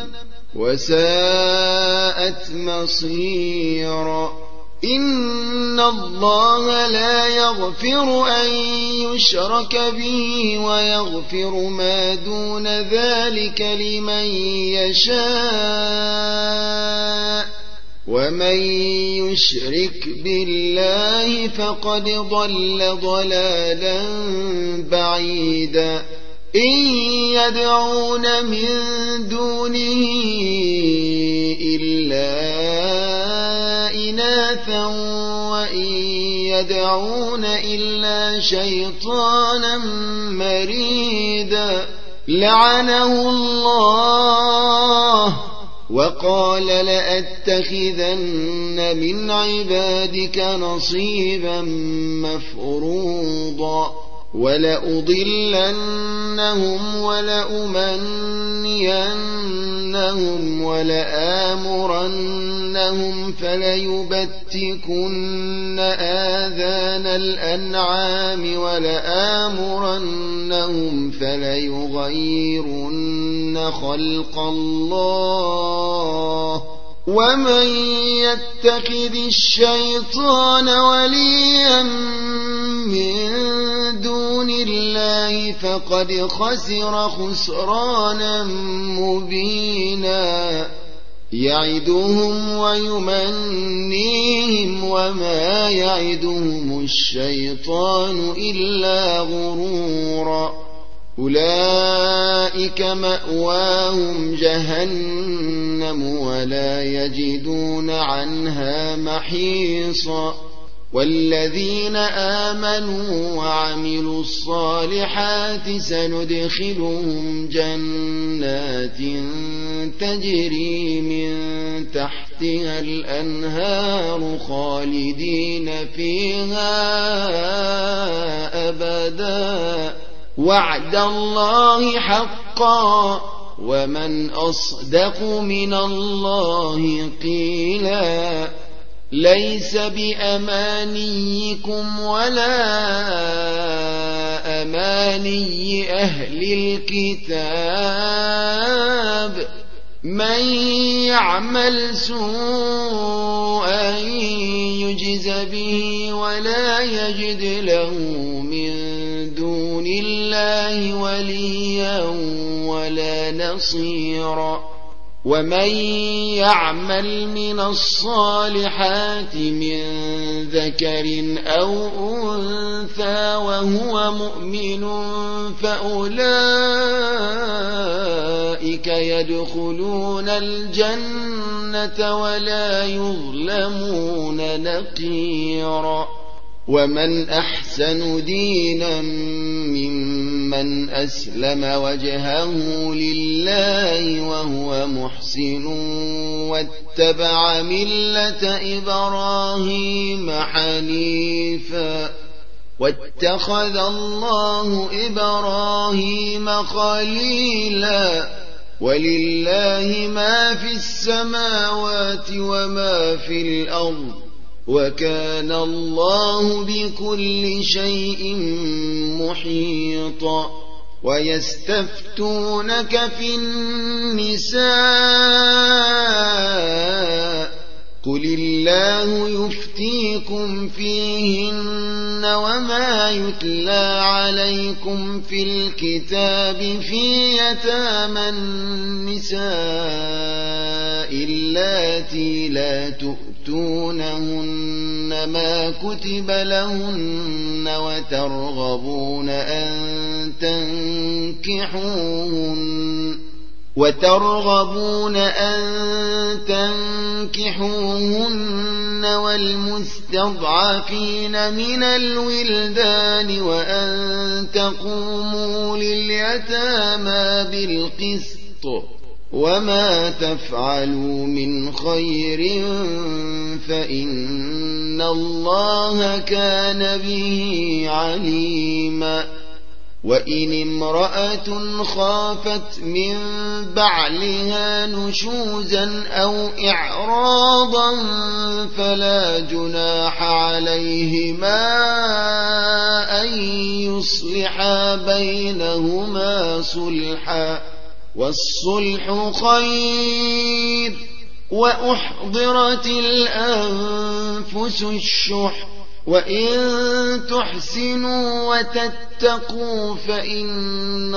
وساءت مصيرا إن الله لا يغفر أن يشرك به ويغفر ما دون ذلك لمن يشاء ومن يشرك بالله فقد ضل ضلالا بعيدا إن يدعون من دونه إلا إناثا وإن يدعون إلا شيطانا مريدا لعنه الله وقال لأتخذن من عبادك نصيبا مفروضا ولأضلنهم ولأمنينهم ولآمرنهم فليبتكن آذان الأنعام ولآمرنهم فليغيرن خلق الله ومن يتخذ الشيطان وليا من دون الله فقد خسر خسرانا مبينا يعدهم ويمنيهم وما يعدهم الشيطان إلا غرورا أولئك مأواهم جهنم ولا يجدون عنها محيصا والذين آمنوا وعملوا الصالحات سندخلهم جنات تجري من تحتها الأنهار خالدين فيها أبدا وعد الله حقا ومن أصدق من الله قيلا ليس بأمانيكم ولا أماني أهل الكتاب من يعمل سوءا يجز به ولا يجد له من دون الله وليا ولا نصيرا ومن يعمل من الصالحات من ذكر أو أنثى وهو مؤمن فأولئك يدخلون الجنة ولا يظلمون نقيرا ومن أحسن دينا ممن أسلم وجهه لله وهو محسن واتبع ملة إبراهيم حنيفا واتخذ الله إبراهيم خليلا ولله ما في السماوات وما في الأرض وكان الله بكل شيء محيطا ويستفتونك في النساء قل الله يفتيكم فيهن وما يتلى عليكم في الكتاب في يتامى النساء اللاتي لا تؤتونهن ما كتب لهن وترغبون أن تنكحوهن والمستضعفين من الولدان وأن تقوموا لليتامى بالقسط وما تفعلوا من خير فإن الله كان به عليما وإن امرأة خافت من بعلها نشوزا أو إعراضا فلا جناح عليهما أن يصلحا بينهما صلحا والصلح خير وأحضرت الأنفس الشح وإن تحسنوا وتتقوا فإن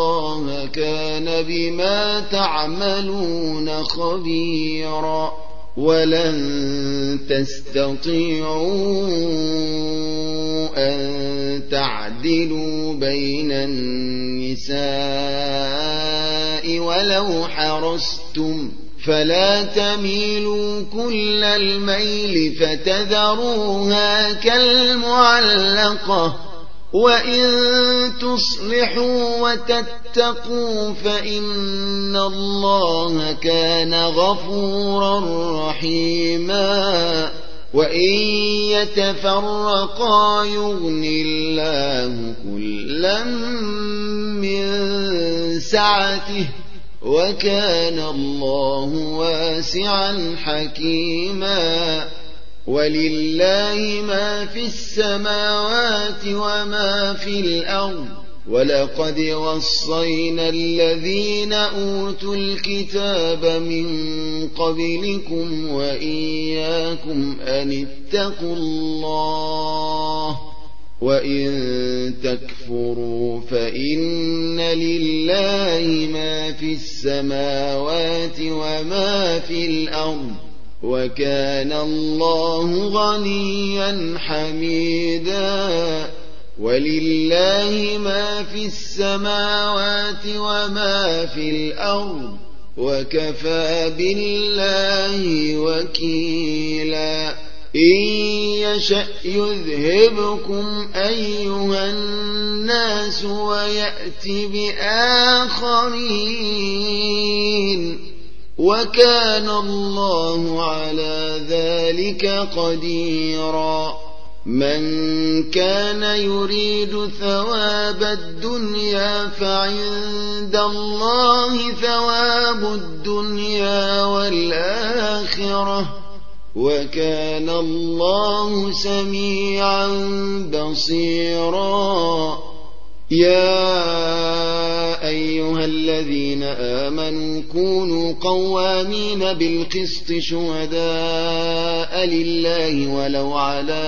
الله كان بما تعملون خبيرا ولن تستطيعوا أن تعدلوا بين النساء ولو حرصتم فلا تميلوا كل الميل فتذروها كالمعلقة وإن تصلحوا وتتقوا فإن الله كان غفورا رحيما وإن يتفرقا يغن الله كلا من سعته وكان الله واسعا حكيما ولله ما في السماوات وما في الأرض ولقد وصينا الذين أوتوا الكتاب من قبلكم وإياكم أن اتقوا الله وإن تكفروا فإن لله ما في السماوات وما في الأرض وكان الله غنيا حميدا ولله ما في السماوات وما في الأرض وكفى بالله وكيلا إن يشأ يذهبكم أيها الناس ويأت بآخرين وكان الله على ذلك قديرا من كان يريد ثواب الدنيا فعند الله ثواب الدنيا والآخرة وكان الله سميعا بصيرا يا أيها الذين آمنوا كونوا قوامين بالقسط شهداء لله ولو على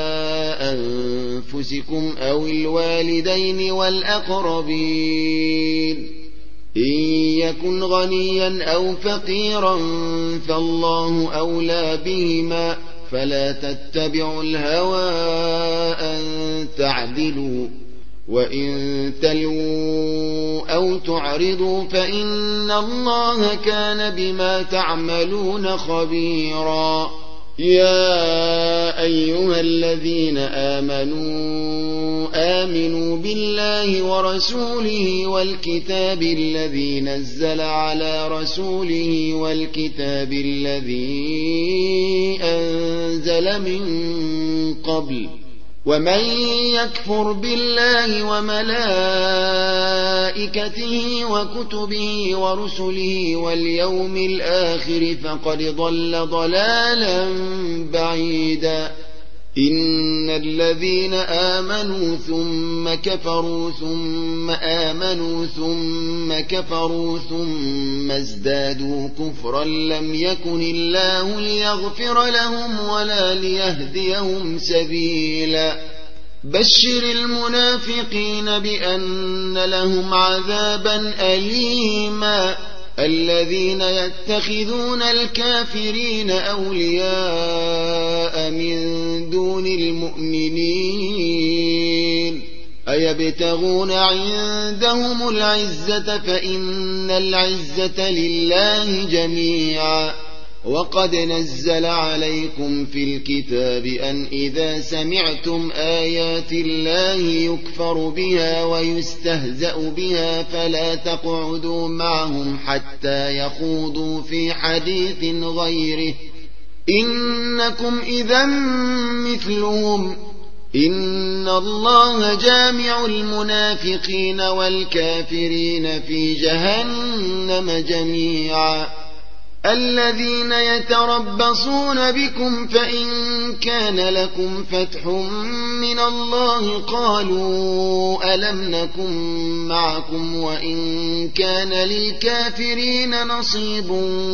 أنفسكم أو الوالدين والأقربين إن يكن غنيا أو فقيرا فالله أولى بهما فلا تتبعوا الهوى أن تعدلوا وإن تلووا أو تعرضوا فإن الله كان بما تعملون خبيرا يا أيها الذين آمنوا بالله ورسوله والكتاب الذي نزل على رسوله والكتاب الذي أنزل من قبل ومن يكفر بالله وملائكته وكتبه ورسله واليوم الآخر فقد ضل ضلالا بعيدا إن الذين آمنوا ثم كفروا ثم آمنوا ثم كفروا ثم ازدادوا كفرا لم يكن الله ليغفر لهم ولا ليهديهم سبيلا بشر المنافقين بأن لهم عذابا أليما الذين يتخذون الكافرين أولياء من دون المؤمنين أيبتغون عندهم العزة فإن العزة لله جميعا وقد نزل عليكم في الكتاب أن إذا سمعتم آيات الله يكفر بها ويستهزأ بها فلا تقعدوا معهم حتى يخوضوا في حديث غيره إنكم إذا مثلهم إن الله جامع المنافقين والكافرين في جهنم جميعا الذين يتربصون بكم فإن كان لكم فتح من الله قالوا ألم نكن معكم وإن كان للكافرين نصيب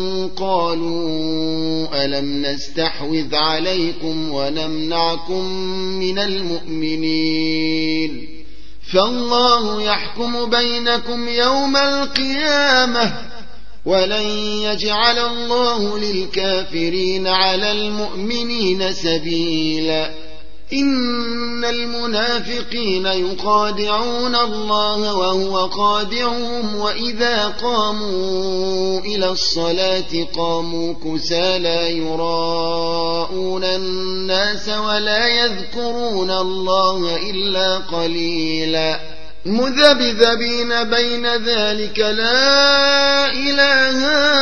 قالوا ألم نستحوذ عليكم ونمنعكم من المؤمنين فالله يحكم بينكم يوم القيامة ولن يجعل الله للكافرين على المؤمنين سبيلا إن المنافقين يخادعون الله وهو خادعهم وإذا قاموا إلى الصلاة قاموا كسالى يراءون الناس ولا يذكرون الله إلا قليلا مذبذبين بين ذلك لا إله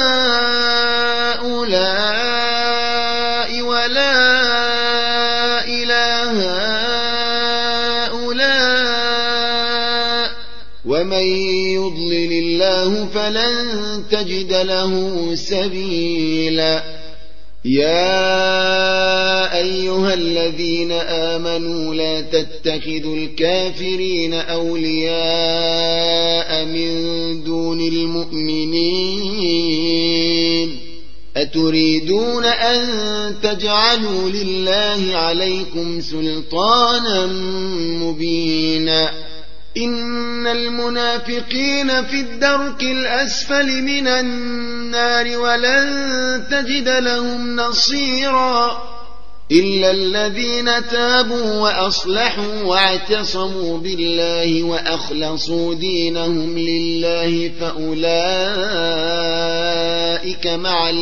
هؤلاء ولا إله هؤلاء ومن يضلل الله فلن تجد له سبيلا يا أيها الذين آمنوا لا تتخذوا الكافرين أولياء من دون المؤمنين أتريدون أن تجعلوا لله عليكم سلطانا مبينا إن المنافقين في الدرك الأسفل من النار ولن تجد لهم نصيرا إلا الذين تابوا وأصلحوا واعتصموا بالله وأخلصوا دينهم لله فأولئك مع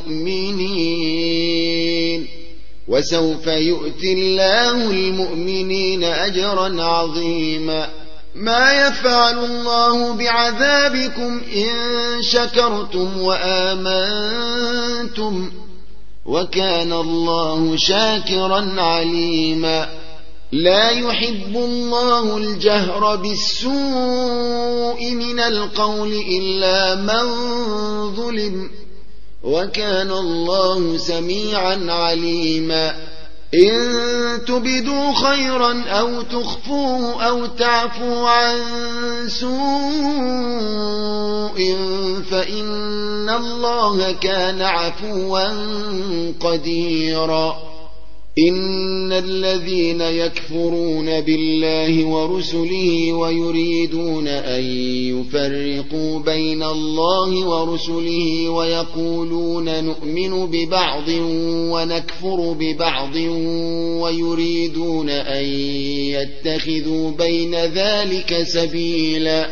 المؤمنين وسوف يؤتي الله المؤمنين أجرا عظيما ما يفعل الله بعذابكم إن شكرتم وآمنتم وكان الله شاكرا عليما لا يحب الله الجهر بالسوء من القول إلا من ظلم وكان الله سميعا عليما إن تبدوا خيرا أو تخفوه أو تعفوا عن سوء فإن الله كان عفوا قديرا إن الذين يكفرون بالله ورسله ويريدون أن يفرقوا بين الله ورسله ويقولون نؤمن ببعض ونكفر ببعض ويريدون أن يتخذوا بين ذلك سبيلا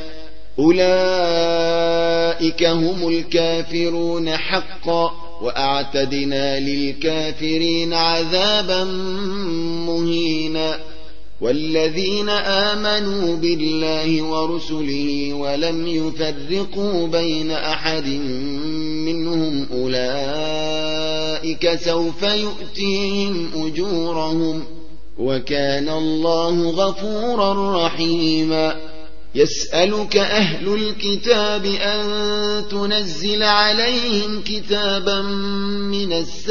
أولئك هم الكافرون حقا وأعتدنا للكافرين عذابا مهينا والذين آمنوا بالله ورسله ولم يفرقوا بين أحد منهم أولئك سوف يؤتيهم أجورهم وكان الله غفورا رحيما يسألك أهل الكتاب أن تنزل عليهم كتابا من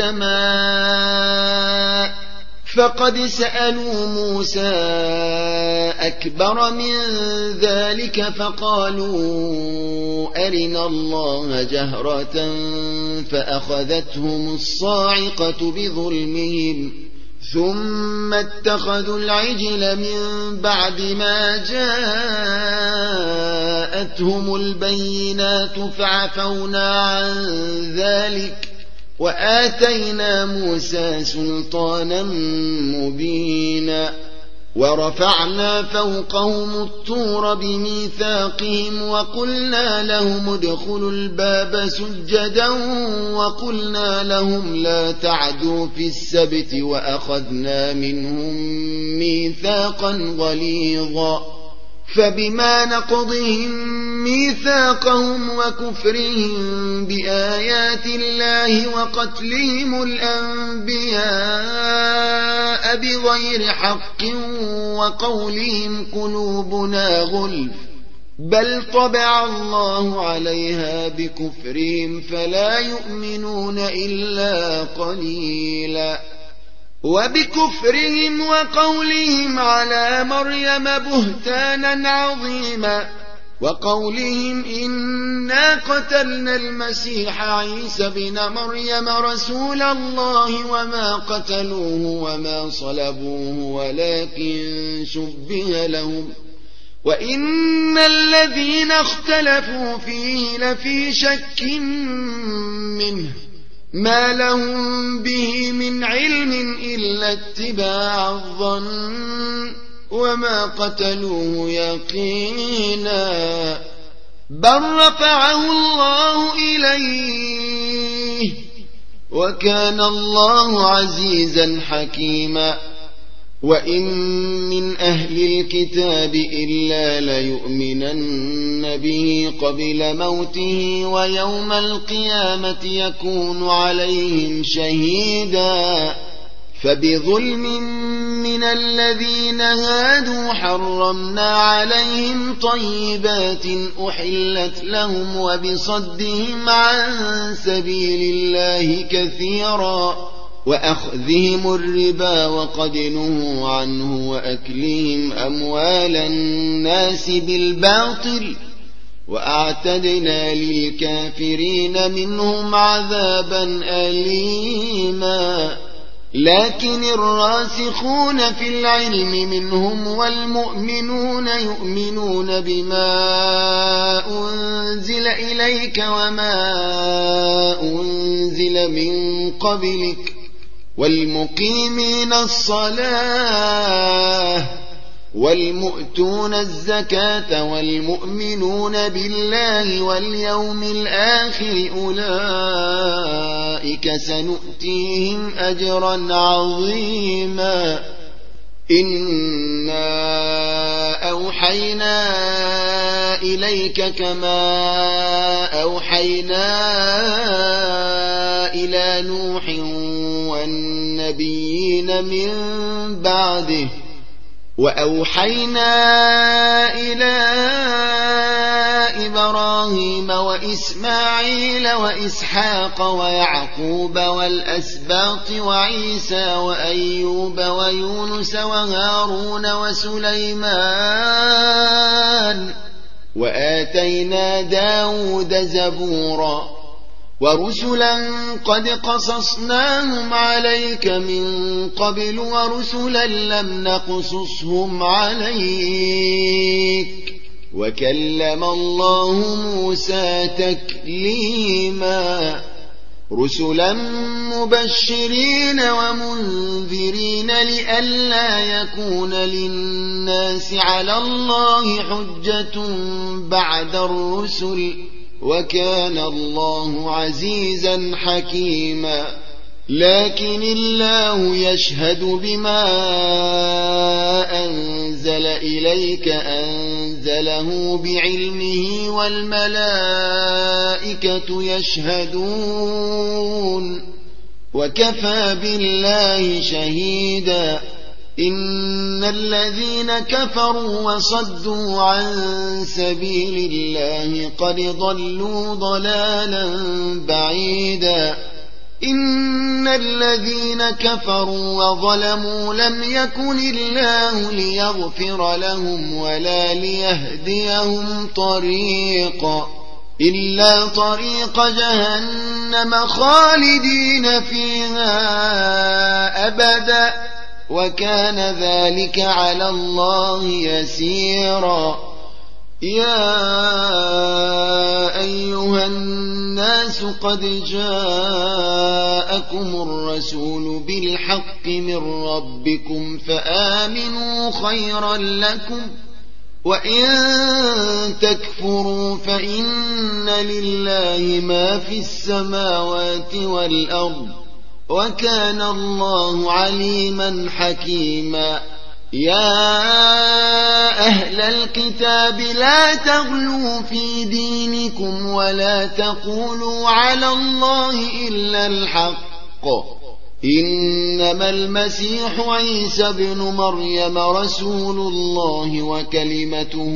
السماء فقد سألوا موسى أكبر من ذلك فقالوا أرنا الله جهرة فأخذتهم الصاعقة بظلمهم ثم اتخذوا العجل من بعد ما جاءتهم البينات فعفونا عن ذلك وآتينا موسى سلطانا مبينا ورفعنا فوقهم الطور بميثاقهم وقلنا لهم ادخلوا الباب سجدا وقلنا لهم لا تعدوا في السبت وأخذنا منهم ميثاقا غليظا فبما نقضهم ميثاقهم وكفرهم بآيات الله وقتلهم الأنبياء بغير حق وقولهم قلوبنا غلف بل طبع الله عليها بكفرهم فلا يؤمنون إلا قليلا وبكفرهم وقولهم على مريم بهتانا عظيما وقولهم إنا قتلنا المسيح عيسى بن مريم رسول الله وما قتلوه وما صلبوه ولكن شبه لهم وإن الذين اختلفوا فيه لفي شك منه ما لهم به من علم إلا اتباع الظن وما قتلوه يقينا بل رفعه الله إليه وكان الله عزيزا حكيما وإن من أهل الكتاب إلا ليؤمنن به قبل موته ويوم القيامة يكون عليهم شهيدا فبظلم من الذين هادوا حرمنا عليهم طيبات أحلت لهم وبصدهم عن سبيل الله كثيرا وأخذهم الربا وقد نهوا عنه وأكلهم أموال الناس بالباطل وأعتدنا للكافرين منهم عذابا أليما لكن الراسخون في العلم منهم والمؤمنون يؤمنون بما أنزل إليك وما أنزل من قبلك والمقيمين الصلاة والمؤتون الزكاة والمؤمنون بالله واليوم الآخر أولئك سنؤتيهم أجرا عظيما إنا أوحينا إليك كما أوحينا إلى نوح والنبيين من بعده وأوحينا إلى إبراهيم وإسماعيل وإسحاق ويعقوب والأسباط وعيسى وأيوب ويونس وهارون وسليمان وآتينا داود زبورا ورسلا قد قصصناهم عليك من قبل ورسلا لم نقصصهم عليك وكلم الله موسى تكليما رسلا مبشرين ومنذرين لئلا يكون للناس على الله حجة بعد الرسل وكان الله عزيزا حكيما لكن الله يشهد بما أنزل إليك أنزله بعلمه والملائكة يشهدون وكفى بالله شهيدا إن الذين كفروا وصدوا عن سبيل الله قد ضلوا ضلالا بعيدا إن الذين كفروا وظلموا لم يكن الله ليغفر لهم ولا ليهديهم طريقا إلا طريق جهنم خالدين فيها أبدا وكان ذلك على الله يسيرا يا أيها الناس قد جاءكم الرسول بالحق من ربكم فآمنوا خيرا لكم وإن تكفروا فإن لله ما في السماوات والأرض وكان الله عليما حكيما يا أهل الكتاب لا تغلوا في دينكم ولا تقولوا على الله إلا الحق إنما المسيح عيسى ابن مريم رسول الله وكلمته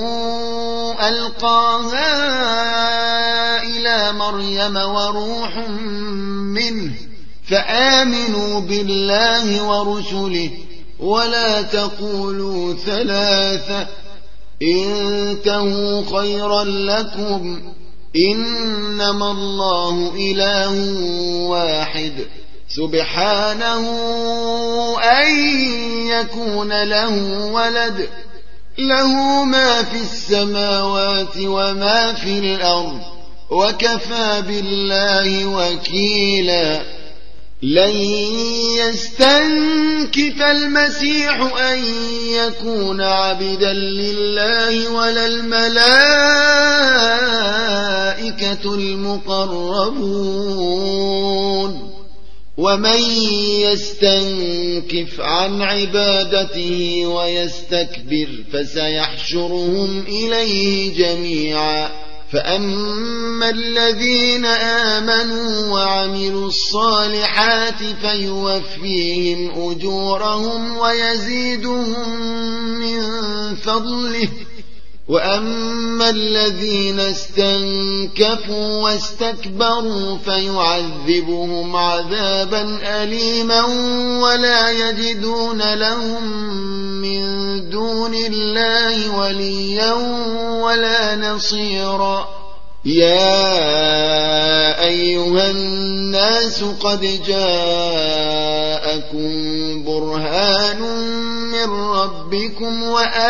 ألقاها إلى مريم وروح منه فآمنوا بالله ورسله ولا تقولوا ثلاثة انتهوا خيرا لكم إنما الله إله واحد سبحانه أن يكون له ولد له ما في السماوات وما في الأرض وكفى بالله وكيلا لن يستنكف المسيح أن يكون عبدا لله ولا الملائكة المقربون ومن يستنكف عن عبادته ويستكبر فسيحشرهم إليه جميعا فأما الذين آمنوا وعملوا الصالحات فيوفيهم أجورهم ويزيدهم من فضله وأما الذين استنكفوا واستكبروا فيعذبهم عذابا أليما ولا يجدون لهم من دون الله وليا ولا نصيرا يا أيها الناس قد جاءكم برهان من ربكم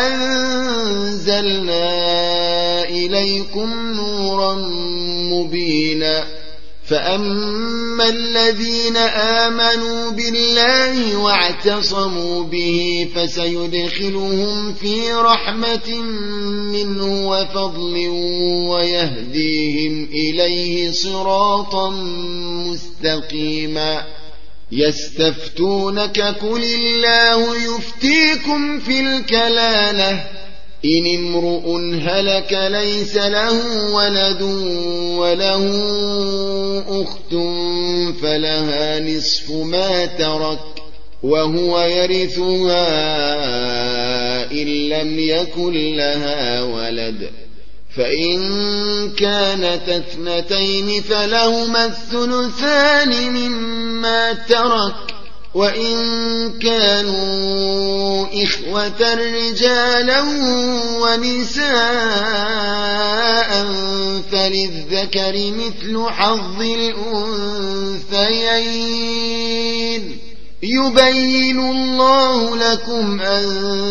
وأنزلنا إليكم نورا مبينا فأما الذين آمنوا بالله واعتصموا به فسيدخلهم في رحمة منه وفضل ويهديهم إليه صراطا مستقيما يستفتونك قل الله يفتيكم في الكلالة إن امرؤ هلك ليس له ولد وله أخت فلها نصف ما ترك وهو يرثها إن لم يكن لها ولد فإن كانت اثنتين فلهما الثلثان مما ترك وإن كانوا إخوة رجالا ونساء فللذكر مثل حظ الأنثيين يبين الله لكم أن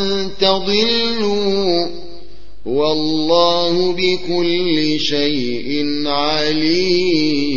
تضلوا والله بكل شيء عليم